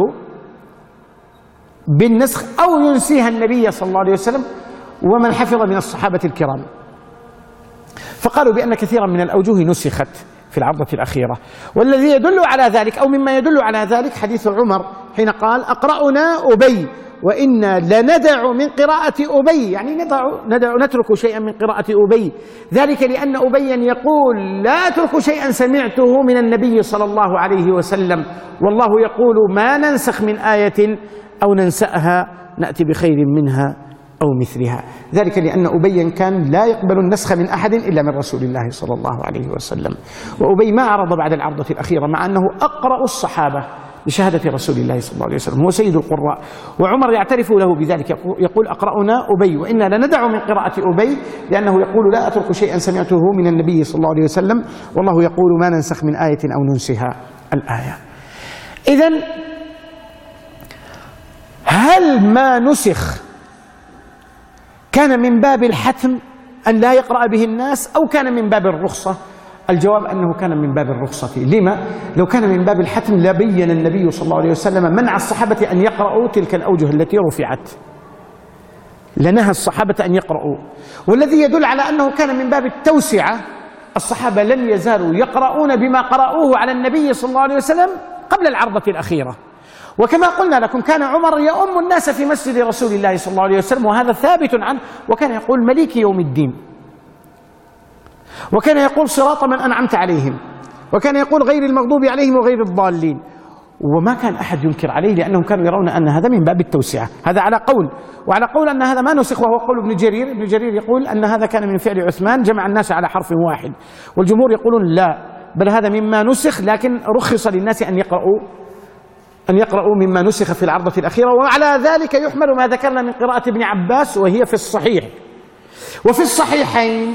بالنسخ أو ينسيها النبي صلى الله عليه وسلم ومن حفظ من الصحابة الكرام. فقالوا بأن كثيرا من الأوجه نسخت في العرضة الأخيرة. والذي يدل على ذلك أو مما يدل على ذلك حديث عمر حين قال: أقرأنا أبي وإنا لندع من قراءة أبي، يعني نترك شيئا من قراءة أبي، ذلك لأن أبيا يقول: لا أترك شيئا سمعته من النبي صلى الله عليه وسلم، والله يقول: ما ننسخ من آية أو ننسأها نأتي بخير منها أو مثلها. ذلك لأن أبيا كان لا يقبل النسخ من أحد إلا من رسول الله صلى الله عليه وسلم، وأبي ما عرض بعد العرضة الأخيرة مع أنه أقرأ الصحابة بشهادة رسول الله صلى الله عليه وسلم، هو سيد القراء، وعمر يعترف له بذلك، يقول: أقرأنا أبي وإنا لندع من قراءة أبي، لأنه يقول: لا أترك شيئا سمعته من النبي صلى الله عليه وسلم، والله يقول: ما ننسخ من آية أو ننسها الآية. إذن هل ما نسخ كان من باب الحتم أن لا يقرأ به الناس أو كان من باب الرخصة؟ الجواب أنه كان من باب الرخصة. لما؟ لو كان من باب الحتم لبين النبي صلى الله عليه وسلم منع الصحابة أن يقرأوا تلك الأوجه التي رفعت، لنهى الصحابة أن يقرأوا. والذي يدل على أنه كان من باب التوسعة، الصحابة لم يزالوا يقرؤون بما قرأوه على النبي صلى الله عليه وسلم قبل العرضة الأخيرة. وكما قلنا لكم كان عمر يؤم الناس في مسجد رسول الله صلى الله عليه وسلم، وهذا ثابت عنه، وكان يقول: مليك يوم الدين، وكان يقول: صراط من أنعمت عليهم، وكان يقول: غير المغضوب عليهم وغير الضالين. وما كان أحد ينكر عليه لأنهم كانوا يرون أن هذا من باب التوسعة. هذا على قول، وعلى قول أن هذا ما نسخ، وهو قول ابن جرير. ابن جرير يقول أن هذا كان من فعل عثمان، جمع الناس على حرف واحد، والجمهور يقولون لا، بل هذا مما نسخ، لكن رخص للناس أن يقرأوا مما نسخ في العرضة الأخيرة. وعلى ذلك يحمل ما ذكرنا من قراءة ابن عباس، وهي في الصحيح. وفي الصحيحين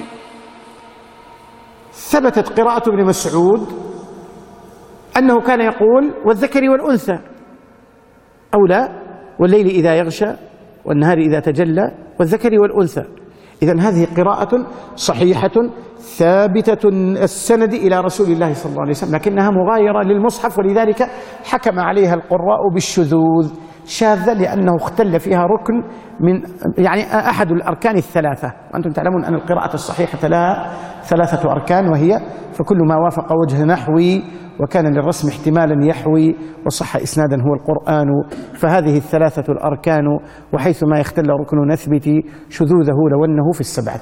ثبتت قراءة ابن مسعود أنه كان يقول والذكر والأنثى أو لا، والليل إذا يغشى والنهار إذا تجلى والذكر والأنثى. إذن هذه قراءة صحيحة ثابتة السند إلى رسول الله صلى الله عليه وسلم، لكنها مغايرة للمصحف، ولذلك حكم عليها القراء بالشذوذ، شاذة لأنه اختل فيها ركن من أحد الأركان الثلاثة. وأنتم تعلمون أن القراءة الصحيحة لها 3 أركان، وهي فكل ما وافق وجه نحوي وكان للرسم احتمالا يحوي وصح إسنادا هو القرآن. فهذه 3 الأركان، وحيث ما يختل ركن نثبت شذوذه لو أنه في 7.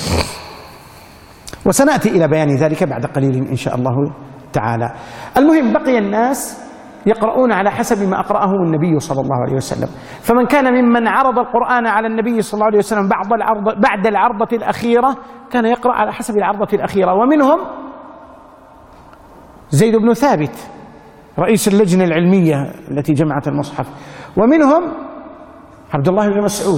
وسنأتي إلى بيان ذلك بعد قليل إن شاء الله تعالى. المهم بقي الناس يقرؤون على حسب ما أقرأهم النبي صلى الله عليه وسلم. فمن كان ممن عرض القرآن على النبي صلى الله عليه وسلم بعد العرضة الأخيرة كان يقرأ على حسب العرضة الأخيرة، ومنهم زيد بن ثابت رئيس اللجنة العلمية التي جمعت المصحف، ومنهم عبد الله بن مسعود،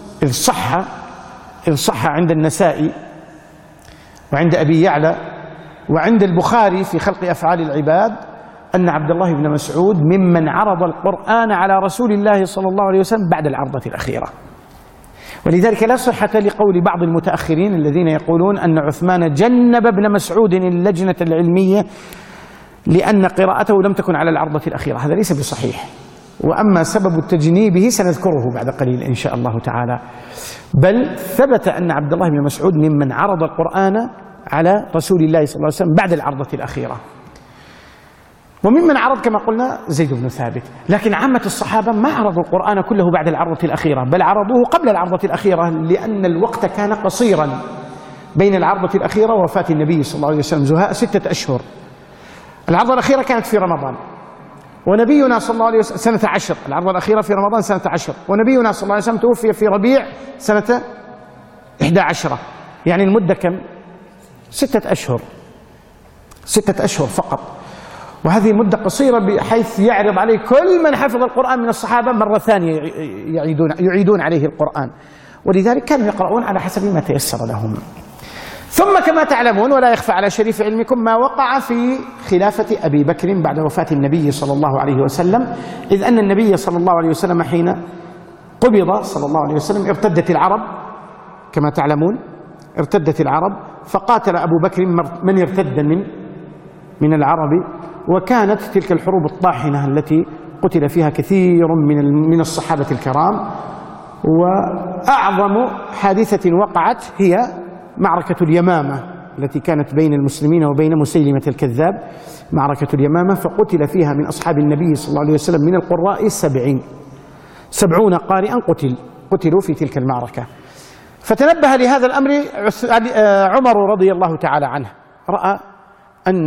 إذ صح عند النسائي وعند أبي يعلى وعند البخاري في خلق أفعال العباد أن عبد الله بن مسعود ممن عرض القرآن على رسول الله صلى الله عليه وسلم بعد العرضة الأخيرة. ولذلك لا صحة لقول بعض المتأخرين الذين يقولون أن عثمان جنب ابن مسعود اللجنة العلمية لأن قراءته لم تكن على العرضة الأخيرة. هذا ليس بصحيح، وأما سبب تجنيبه سنذكره بعد قليل إن شاء الله تعالى. بل ثبت أن عبد الله بن مسعود ممن عرض القرآن على رسول الله صلى الله عليه وسلم بعد العرضة الأخيرة، وممن عرض كما قلنا زيد بن ثابت. لكن عامة الصحابة ما عرضوا القرآن كله بعد العرضة الأخيرة، بل عرضوه قبل العرضة الأخيرة، لأن الوقت كان قصيرا بين العرضة الأخيرة ووفاة النبي صلى الله عليه وسلم، زهاء 6 أشهر. العرضة الأخيرة كانت في رمضان، ونبينا صلى الله عليه وسلم سنة 10. العرضة الأخيرة في رمضان سنة 10، ونبينا صلى الله عليه وسلم توفي في ربيع سنة 11. يعني المدة كم؟ 6 أشهر، 6 أشهر فقط. وهذه المدة قصيرة بحيث يعرض عليه كل من حفظ القرآن من الصحابة مرة ثانية يعيدون عليه القرآن، ولذلك كانوا يقرؤون على حسب ما تيسر لهم. ثم كما تعلمون ولا يخفى على شريف علمكم ما وقع في خلافة أبي بكر بعد وفاة النبي صلى الله عليه وسلم، إذ أن النبي صلى الله عليه وسلم حين قبض صلى الله عليه وسلم ارتدت العرب كما تعلمون، ارتدت العرب، فقاتل أبو بكر من ارتد من العرب، وكانت تلك الحروب الطاحنة التي قتل فيها كثير من الصحابة الكرام. وأعظم حادثة وقعت هي معركة اليمامة التي كانت بين المسلمين وبين مسيلمة الكذاب، معركة اليمامة، فقتل فيها من أصحاب النبي صلى الله عليه وسلم من القراء 70 قارئا قتلوا في تلك المعركة. فتنبه لهذا الأمر عمر رضي الله تعالى عنه، رأى أن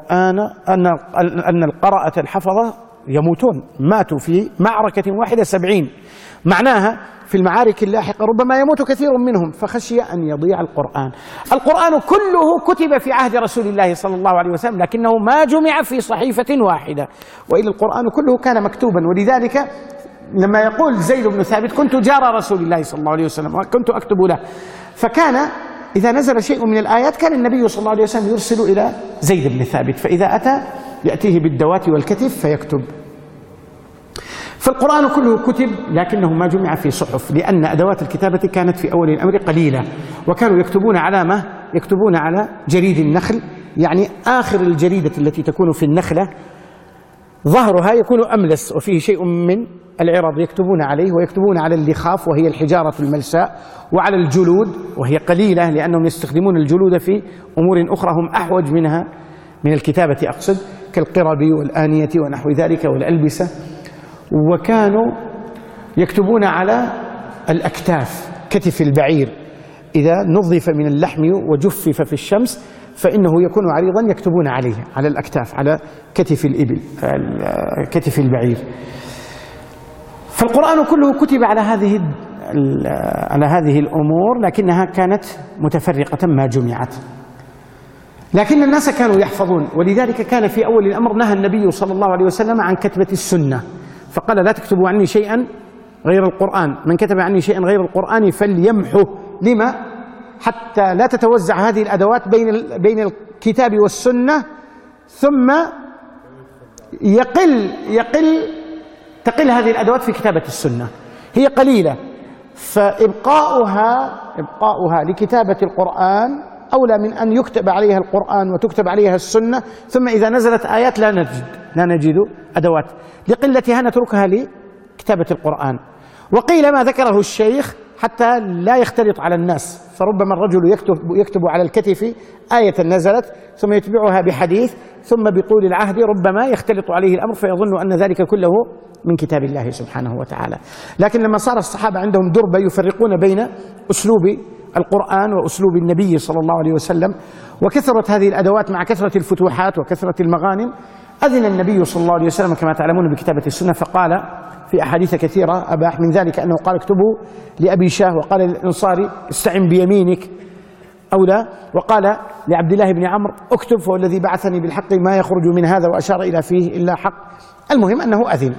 القراءة الحفظة يموتون، ماتوا في معركة واحدة 70، معناها في المعارك اللاحقة ربما يموت كثير منهم، فخشي أن يضيع القرآن. القرآن كله كتب في عهد رسول الله صلى الله عليه وسلم، لكنه ما جمع في صحيفة واحدة، وإلا القرآن كله كان مكتوبا. ولذلك لما يقول زيد بن ثابت كنت جار رسول الله صلى الله عليه وسلم وكنت أكتب له، فكان إذا نزل شيء من الآيات كان النبي صلى الله عليه وسلم يرسل إلى زيد بن ثابت، فإذا أتى يأتيه بالدوات والكتف فيكتب. فالقرآن كله كتب لكنه ما جمع في صحف، لأن أدوات الكتابة كانت في أول الأمر قليلة، وكانوا يكتبون على يكتبون على جريد النخل، يعني آخر الجريدة التي تكون في النخلة ظهرها يكون أملس وفيه شيء من العرض يكتبون عليه، ويكتبون على اللخاف وهي الحجارة الملساء، وعلى الجلود وهي قليلة لأنهم يستخدمون الجلود في أمور أخرى هم أحوج منها من الكتابة أقصد، كالقرب والآنية ونحو ذلك والألبسة. وكانوا يكتبون على الأكتاف، كتف البعير إذا نظف من اللحم وجفف في الشمس فإنه يكون عريضا يكتبون عليه على الأكتاف، على كتف الإبل، كتف البعير. فالقرآن كله كتب على هذه الأمور، لكنها كانت متفرقة ما جمعت. لكن الناس كانوا يحفظون، ولذلك كان في أول الأمر نهى النبي صلى الله عليه وسلم عن كتبة السنة، فقال لا تكتبوا عني شيئا غير القرآن، من كتب عني شيئا غير القرآن فليمحه. لما؟ حتى لا تتوزع هذه الأدوات بين الكتاب والسنة، ثم تقل هذه الأدوات في كتابة السنة، هي قليلة، فإبقاؤها لكتابة القرآن أولى من أن يكتب عليها القرآن وتكتب عليها السنة، ثم إذا نزلت آيات لا نجد أدوات، لقلتها نتركها لكتابة القرآن. وقيل ما ذكره الشيخ حتى لا يختلط على الناس، فربما الرجل يكتب على الكتف آية نزلت ثم يتبعها بحديث، ثم بطول العهد ربما يختلط عليه الأمر فيظن أن ذلك كله من كتاب الله سبحانه وتعالى. لكن لما صار الصحابة عندهم دربة يفرقون بين أسلوب القرآن وأسلوب النبي صلى الله عليه وسلم، وكثرت هذه الأدوات مع كثرة الفتوحات وكثرة المغانم، أذن النبي صلى الله عليه وسلم كما تعلمون بكتابة السنة، فقال في أحاديث كثيرة أباح من ذلك أنه قال اكتبوا لأبي شاه، وقال للأنصاري استعن بيمينك أو لا، وقال لعبد الله بن عمرو اكتب فوالذي بعثني بالحق ما يخرج من هذا، وأشار إلى فيه إلا حق. المهم أنه أذن.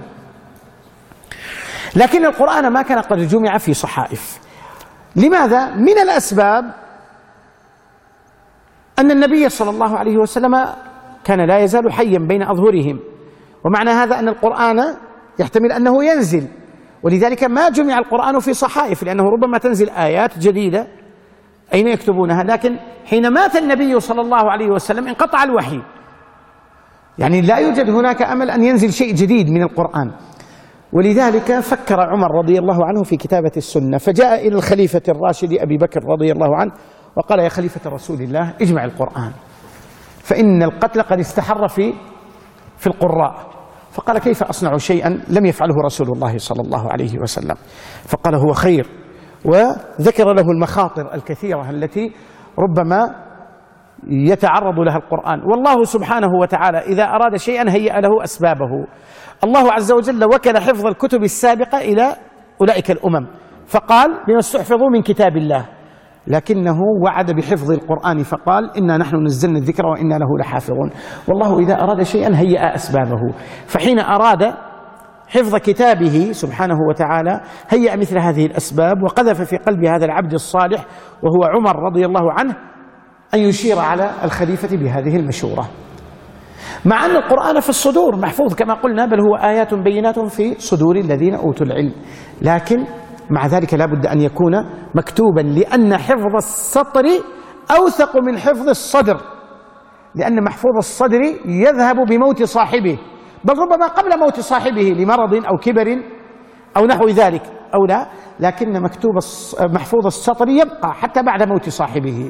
لكن القرآن ما كان قد جمع في صحائف. لماذا؟ من الأسباب أن النبي صلى الله عليه وسلم كان لا يزال حيا بين أظهرهم، ومعنى هذا أن القرآن يحتمل أنه ينزل، ولذلك ما جمع القرآن في صحائف، لأنه ربما تنزل آيات جديدة أين يكتبونها. لكن حين مات النبي صلى الله عليه وسلم انقطع الوحي، يعني لا يوجد هناك أمل أن ينزل شيء جديد من القرآن، ولذلك فكر عمر رضي الله عنه في كتابة السنة، فجاء إلى الخليفة الراشد أبي بكر رضي الله عنه وقال يا خليفة رسول الله اجمع القرآن، فإن القتل قد استحر في القراء. فقال كيف أصنع شيئا لم يفعله رسول الله صلى الله عليه وسلم؟ فقال هو خير، وذكر له المخاطر الكثيرة التي ربما يتعرض لها القرآن. والله سبحانه وتعالى إذا أراد شيئا هيأ له أسبابه. الله عز وجل وكل حفظ الكتب السابقة إلى أولئك الأمم، فقال بما استحفظوا من كتاب الله، لكنه وعد بحفظ القرآن فقال إنا نحن نزلنا الذكر وإنا له لحافظون. والله إذا أراد شيئا هيأ أسبابه، فحين أراد حفظ كتابه سبحانه وتعالى هيأ مثل هذه الأسباب، وقذف في قلب هذا العبد الصالح وهو عمر رضي الله عنه أن يشير على الخليفة بهذه المشورة، مع أن القرآن في الصدور محفوظ كما قلنا، بل هو آيات بينات في صدور الذين أوتوا العلم، لكن مع ذلك لا بد أن يكون مكتوبا، لأن حفظ السطر أوثق من حفظ الصدر، لأن محفوظ الصدر يذهب بموت صاحبه، بل ربما قبل موت صاحبه لمرض أو كبر أو نحو ذلك أو لا، لكن محفوظ السطر يبقى حتى بعد موت صاحبه.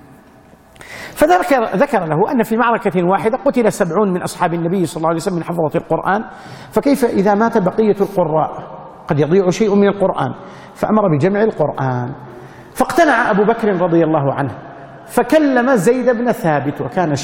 فذكر له أن في معركة واحدة قتل 70 من أصحاب النبي صلى الله عليه وسلم من حفظة القرآن، فكيف إذا مات بقية القراء؟ قد يضيع شيء من القرآن، فأمر بجمع القرآن. فاقتنع أبو بكر رضي الله عنه، فكلم زيد بن ثابت، وكان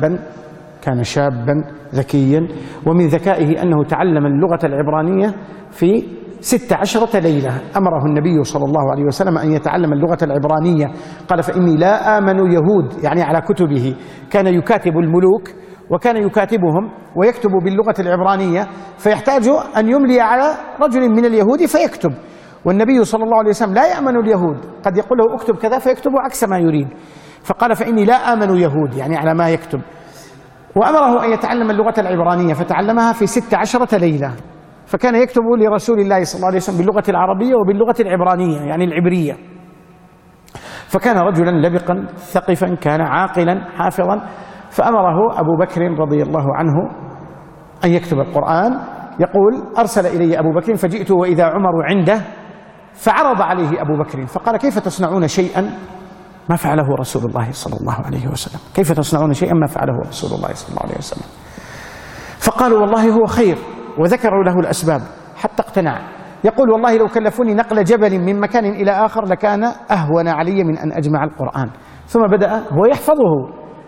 شابا ذكيا، ومن ذكائه أنه تعلم اللغة العبرانية في 16 ليلة. أمره النبي صلى الله عليه وسلم أن يتعلم اللغة العبرانية، قال فإني لا آمن يهود، يعني على كتبه كان يكاتب الملوك وكان يكاتبهم ويكتب باللغة العبرانية، فيحتاج أن يملي على رجل من اليهود فيكتب، والنبي صلى الله عليه وسلم لا يأمن اليهود، قد يقول له اكتب كذا فيكتب عكس ما يريد، فقال فإني لا آمن يهود، يعني على ما يكتب. وأمره أن يتعلم اللغة العبرانية، فتعلمها في 16 ليلة، فكان يكتب لرسول الله صلى الله عليه وسلم باللغة العربية وباللغة العبرانية يعني العبرية. فكان رجلا لبقا ثقفا، كان عاقلا حافظا، فأمره أبو بكر رضي الله عنه أن يكتب القرآن. يقول أرسل إلي أبو بكر فجئت وإذا عمر عنده، فعرض عليه أبو بكر فقال كيف تصنعون شيئا ما فعله رسول الله صلى الله عليه وسلم؟ كيف تصنعون شيئا ما فعله رسول الله صلى الله عليه وسلم؟ فقالوا والله هو خير، وذكروا له الأسباب حتى اقتنع. يقول والله لو كلفوني نقل جبل من مكان إلى آخر لكان أهون علي من أن أجمع القرآن. ثم بدأ هو يحفظه،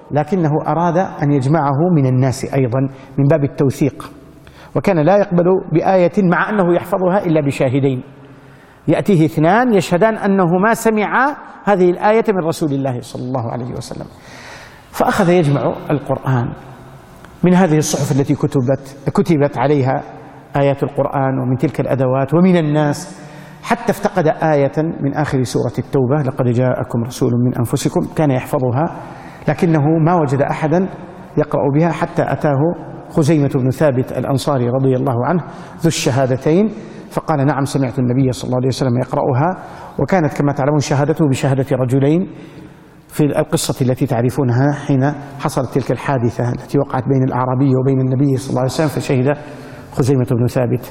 لكنه أراد أن يجمعه من الناس أيضا من باب التوثيق، وكان لا يقبل بآية مع أنه يحفظها إلا بشاهدين، يأتيه اثنان يشهدان أنهما سمعا هذه الآية من رسول الله صلى الله عليه وسلم. فأخذ يجمع القرآن من هذه الصحف التي كتبت عليها آيات القرآن ومن تلك الأدوات ومن الناس، حتى افتقد آية من آخر سورة التوبة: لقد جاءكم رسول من أنفسكم. كان يحفظها لكنه ما وجد أحدا يقرأ بها حتى أتاه خزيمة بن ثابت الأنصاري رضي الله عنه ذو الشهادتين، فقال: نعم، سمعت النبي صلى الله عليه وسلم يقرأها. وكانت كما تعلمون شهادته بشهادة رجلين في القصة التي تعرفونها حين حصلت تلك الحادثة التي وقعت بين الأعرابي وبين النبي صلى الله عليه وسلم، فشهد خزيمة بن ثابت،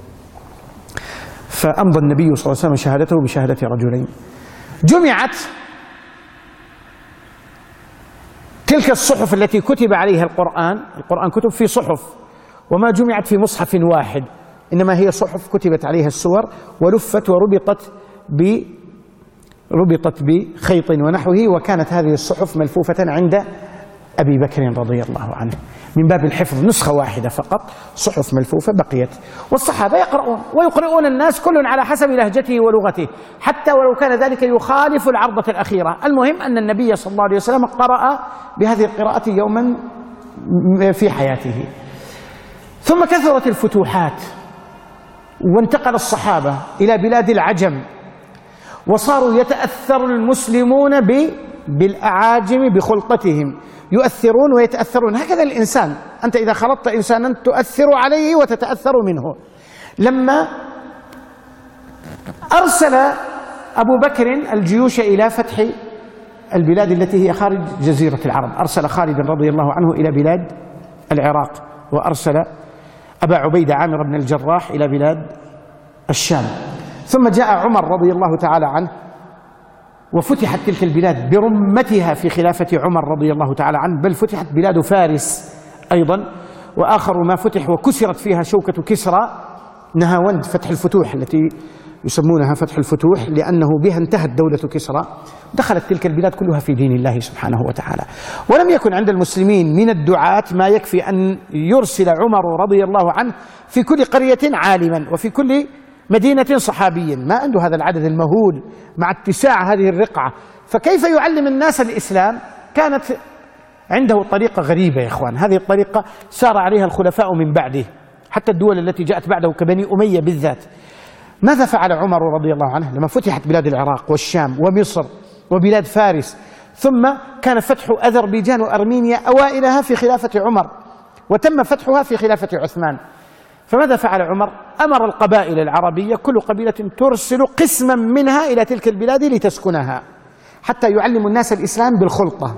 فأمضى النبي صلى الله عليه وسلم شهادته بشهادة رجلين. جمعت تلك الصحف التي كتب عليها القرآن كتب في صحف، وما جمعت في مصحف واحد، إنما هي صحف كتبت عليها السور ولفت وربطت بخيط ونحوه، وكانت هذه الصحف ملفوفة عند أبي بكر رضي الله عنه من باب الحفظ، نسخة واحدة فقط، صحف ملفوفة بقيت، والصحابة يقرؤون ويقرؤون الناس كل على حسب لهجته ولغته، حتى ولو كان ذلك يخالف العرضة الأخيرة. المهم أن النبي صلى الله عليه وسلم قرأ بهذه القراءة يوما في حياته. ثم كثرت الفتوحات، وانتقل الصحابة إلى بلاد العجم، وصاروا يتأثر المسلمون بالأعاجم بخلطتهم، يؤثرون ويتأثرون. هكذا الإنسان، أنت إذا خلطت إنسانا تؤثر عليه وتتأثر منه. لما أرسل أبو بكر الجيوش إلى فتح البلاد التي هي خارج جزيرة العرب، أرسل خالد رضي الله عنه إلى بلاد العراق، وأرسل أبا عبيدة عامر بن الجراح إلى بلاد الشام، ثم جاء عمر رضي الله تعالى عنه وفتحت تلك البلاد برمتها في خلافة عمر رضي الله تعالى عنه، بل فتحت بلاد فارس أيضا. وآخر ما فتح وكسرت فيها شوكة كسرى نهاوند، فتح الفتوح التي يسمونها فتح الفتوح لأنه بها انتهت دولة كسرى. دخلت تلك البلاد كلها في دين الله سبحانه وتعالى، ولم يكن عند المسلمين من الدعاة ما يكفي أن يرسل عمر رضي الله عنه في كل قرية عالما وفي كل مدينة صحابيا، ما عنده هذا العدد المهول مع اتساع هذه الرقعة، فكيف يعلم الناس الإسلام؟ كانت عنده طريقة غريبة يا إخوان، هذه الطريقة سار عليها الخلفاء من بعده، حتى الدول التي جاءت بعده كبني أمية بالذات. ماذا فعل عمر رضي الله عنه لما فتحت بلاد العراق والشام ومصر وبلاد فارس، ثم كان فتح أذربيجان وأرمينيا أوائلها في خلافة عمر، وتم فتحها في خلافة عثمان؟ فماذا فعل عمر؟ أمر القبائل العربية كل قبيلة ترسل قسما منها إلى تلك البلاد لتسكنها، حتى يعلم الناس الإسلام بالخلطة.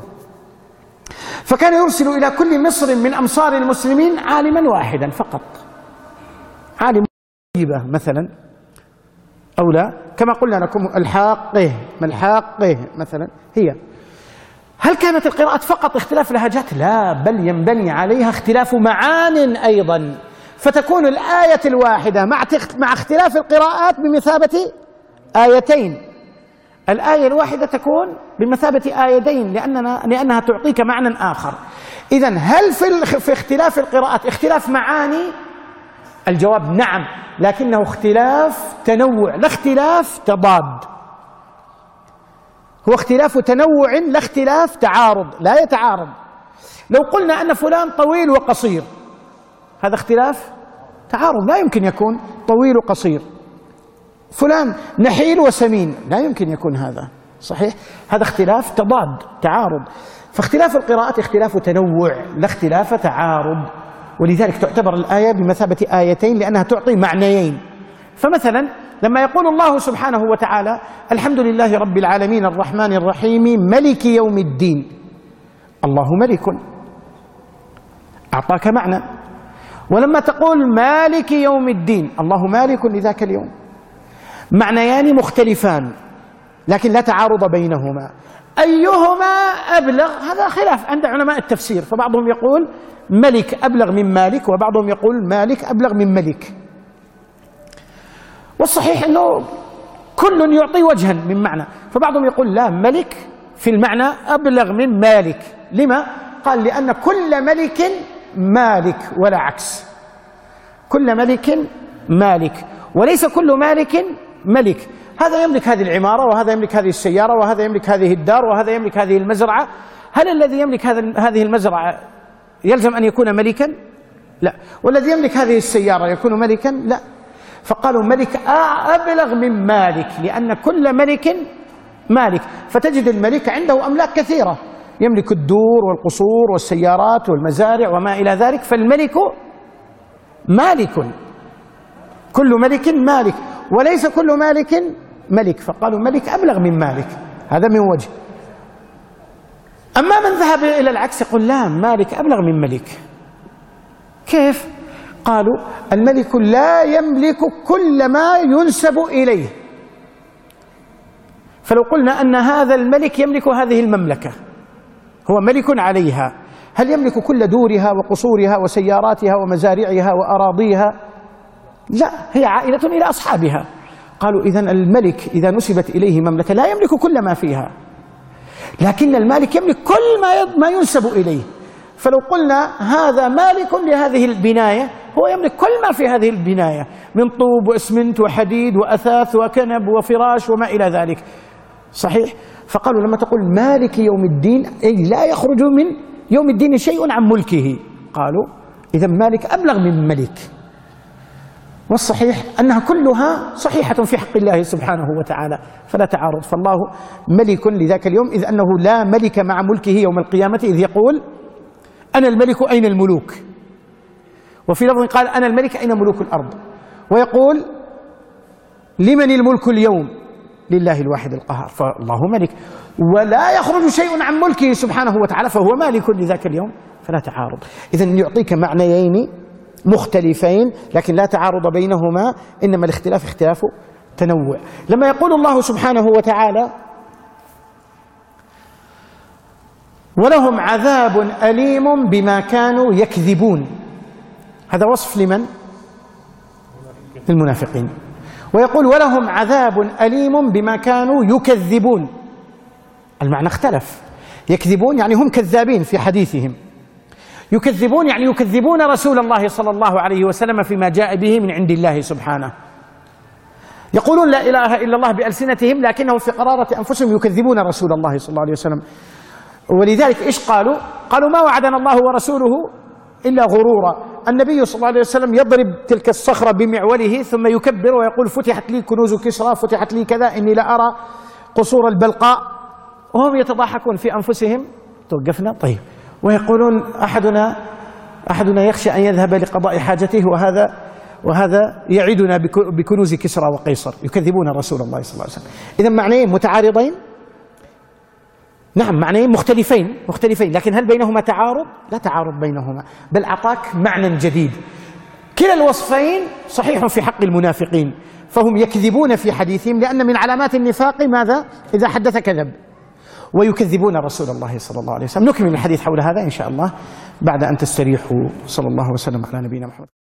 فكان يرسل إلى كل مصر من أمصار المسلمين عالما واحدا فقط، عالم مثلا، أو لا، كما قلنا لكم الحاقه ما الحاقه مثلا هي. هل كانت القراءة فقط اختلاف لهجات؟ لا، بل ينبني عليها اختلاف معان أيضا، فتكون الآية الواحدة مع اختلاف القراءات بمثابة آيتين، الآية الواحدة تكون بمثابة آيتين لأنها تعطيك معنى آخر. إذن هل في اختلاف القراءات اختلاف معاني؟ الجواب نعم، لكنه اختلاف تنوع لا اختلاف تضاد، هو اختلاف تنوع لا اختلاف تعارض، لا يتعارض. لو قلنا أن فلان طويل وقصير، هذا اختلاف تعارض، لا يمكن يكون طويل وقصير. فلان نحيل وسمين، لا يمكن يكون هذا صحيح، هذا اختلاف تضاد تعارض. فاختلاف القراءات اختلاف تنوع لا اختلاف تعارض، ولذلك تعتبر الآية بمثابة آيتين لأنها تعطي معنيين. فمثلا لما يقول الله سبحانه وتعالى الحمد لله رب العالمين الرحمن الرحيم ملك يوم الدين، الله ملك أعطاك معنى، ولما تقول مالك يوم الدين الله مالك لذاك اليوم، معنيان مختلفان لكن لا تعارض بينهما، أيهما أبلغ؟ هذا خلاف عند علماء التفسير، فبعضهم يقول ملك أبلغ من مالك، وبعضهم يقول مالك أبلغ من ملك. والصحيح أنه كل يعطي وجها من معنى، فبعضهم يقول لا، ملك في المعنى أبلغ من مالك، لما؟ قال لأن كل ملك مالك ولا عكس، كل ملك مالك، وليس كل مالك ملك. هذا يملك هذه العمارة، وهذا يملك هذه السيارة، وهذا يملك هذه الدار، وهذا يملك هذه المزرعة. هل الذي يملك هذه المزرعة يلزم أن يكون ملكا؟ لا. والذي يملك هذه السيارة يكون ملكا؟ لا. فقالوا ملك أبلغ من مالك، لأن كل ملك مالك. فتجد الملك عنده أملاك كثيرة، يملك الدور والقصور والسيارات والمزارع وما إلى ذلك، فالملك مالك، كل ملك مالك، وليس كل مالك ملك. فقالوا ملك أبلغ من مالك، هذا من وجه. أما من ذهب إلى العكس يقول لا، مالك أبلغ من ملك. كيف؟ قالوا الملك لا يملك كل ما ينسب إليه. فلو قلنا أن هذا الملك يملك هذه المملكة، هو ملك عليها، هل يملك كل دورها وقصورها وسياراتها ومزارعها وأراضيها؟ لا، هي عائلة إلى أصحابها. قالوا إذن الملك إذا نسبت إليه مملكة لا يملك كل ما فيها، لكن المالك يملك كل ما ينسب إليه. فلو قلنا هذا مالك لهذه البناية، هو يملك كل ما في هذه البناية من طوب وإسمنت وحديد وأثاث وكنب وفراش وما إلى ذلك، صحيح؟ فقالوا لما تقول مالك يوم الدين أي لا يخرج من يوم الدين شيء عن ملكه، قالوا إذن مالك أبلغ من ملك. والصحيح أنها كلها صحيحة في حق الله سبحانه وتعالى، فلا تعارض. فالله ملك لذاك اليوم، إذ أنه لا ملك مع ملكه يوم القيامة، إذ يقول أنا الملك أين الملوك، وفي لفظ قال أنا الملك أين ملوك الأرض، ويقول لمن الملك اليوم، لله الواحد القهار. فالله ملك ولا يخرج شيء عن ملكه سبحانه وتعالى، فهو مالك لذاك اليوم، فلا تعارض. إذن يعطيك معنيين مختلفين لكن لا تعارض بينهما، إنما الاختلاف اختلاف تنوع. لما يقول الله سبحانه وتعالى ولهم عذاب أليم بما كانوا يكذبون، هذا وصف لمن؟ المنافقين. ويقول ولهم عذاب أليم بما كانوا يكذبون، المعنى اختلف. يكذبون يعني هم كذابين في حديثهم، يكذبون يعني يكذبون رسول الله صلى الله عليه وسلم فيما جاء به من عند الله سبحانه. يقولون لا إله إلا الله بألسنتهم، لكنهم في قرارة أنفسهم يكذبون رسول الله صلى الله عليه وسلم. ولذلك إيش قالوا؟ قالوا ما وعدنا الله ورسوله إلا غرورا. النبي صلى الله عليه وسلم يضرب تلك الصخرة بمعوله ثم يكبر ويقول فتحت لي كنوز كسرى، فتحت لي كذا، إني لأرى قصور البلقاء، وهم يتضاحكون في أنفسهم. توقفنا طيب. ويقولون أحدنا يخشى أن يذهب لقضاء حاجته وهذا يعدنا بكنوز كسرى وقيصر. يكذبون رسول الله صلى الله عليه وسلم. إذن معنيين متعارضين؟ نعم، معنيين مختلفين، لكن هل بينهما تعارض؟ لا تعارض بينهما، بل أعطاك معنى جديد. كلا الوصفين صحيح في حق المنافقين، فهم يكذبون في حديثهم، لأن من علامات النفاق ماذا؟ إذا حدث كذب. ويكذبون رسول الله صلى الله عليه وسلم. نكمل الحديث حول هذا إن شاء الله بعد أن تستريحوا. صلى الله وسلم على نبينا محمد.